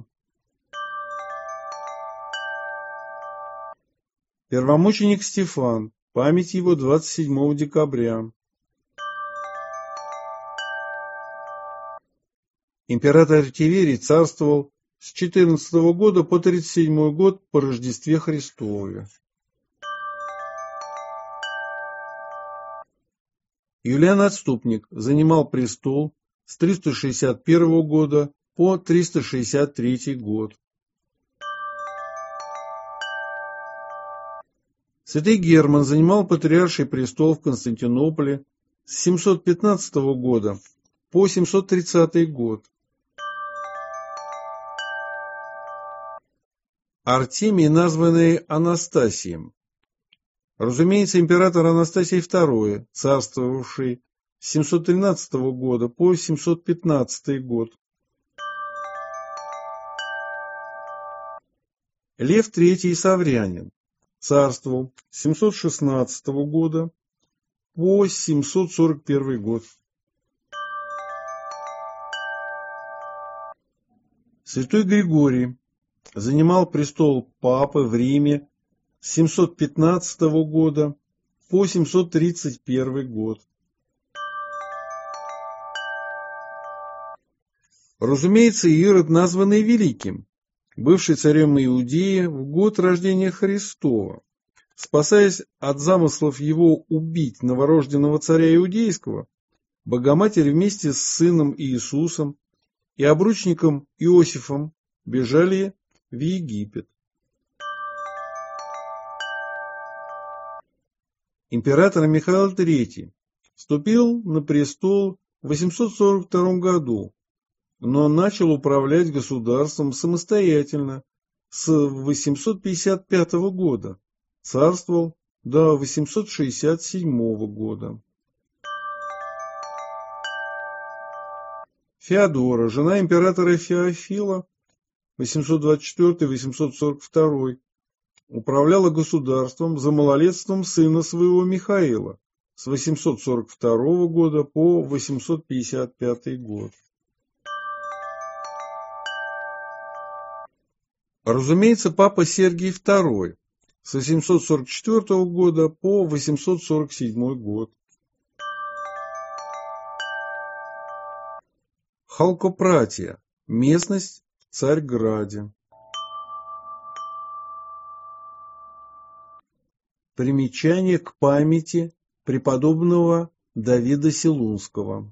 Первомученик Стефан, память его 27 декабря. Император Тиверий царствовал с 14 года по 37 год по Рождестве Христове. Юлиан Отступник занимал престол с 361 года по 363 год. Святый Герман занимал патриарший престол в Константинополе с 715 года по 730 год. Артемий, названный Анастасием. Разумеется, император Анастасий II, царствовавший с 713 года по 715 год. Лев III Саврянин царствовал с 716 года по 741 год. Святой Григорий занимал престол папы в Риме с 715 года по 731 год. Разумеется, Ирод, названный Великим, бывший царем Иудеи в год рождения Христова, спасаясь от замыслов его убить новорожденного царя Иудейского, Богоматерь вместе с сыном Иисусом и обручником Иосифом бежали в Египет. Император Михаил III вступил на престол в 842 году, но начал управлять государством самостоятельно с 855 года, царствовал до 867 года. Феодора, жена императора Феофила, 824-842, управляла государством за малолетством сына своего Михаила с 842 года по 855 год. Разумеется, папа Сергий II с 844 года по 847 год. Халкопратия. Местность в Царьграде. Примечание к памяти преподобного Давида Силунского.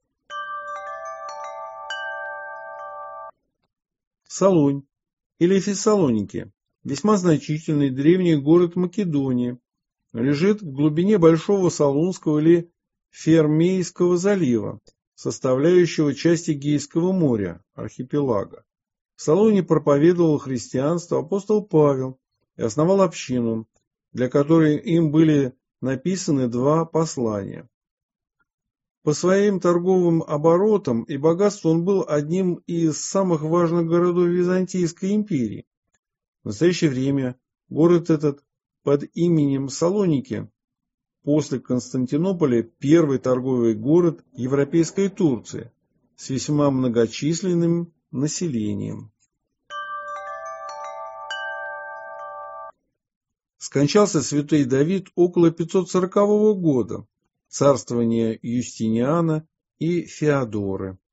Солонь или Фессалоники, весьма значительный древний город Македонии, лежит в глубине Большого Солунского или Фермейского залива, составляющего часть Эгейского моря, архипелага. В Солоне проповедовал христианство апостол Павел и основал общину, для которой им были написаны 2 послания. По своим торговым оборотам и богатству он был одним из самых важных городов Византийской империи. В настоящее время город этот под именем Салоники после Константинополя первый торговый город Европейской Турции с весьма многочисленным населением. Скончался святой Давид около 540 года, царствования Юстиниана и Феодоры.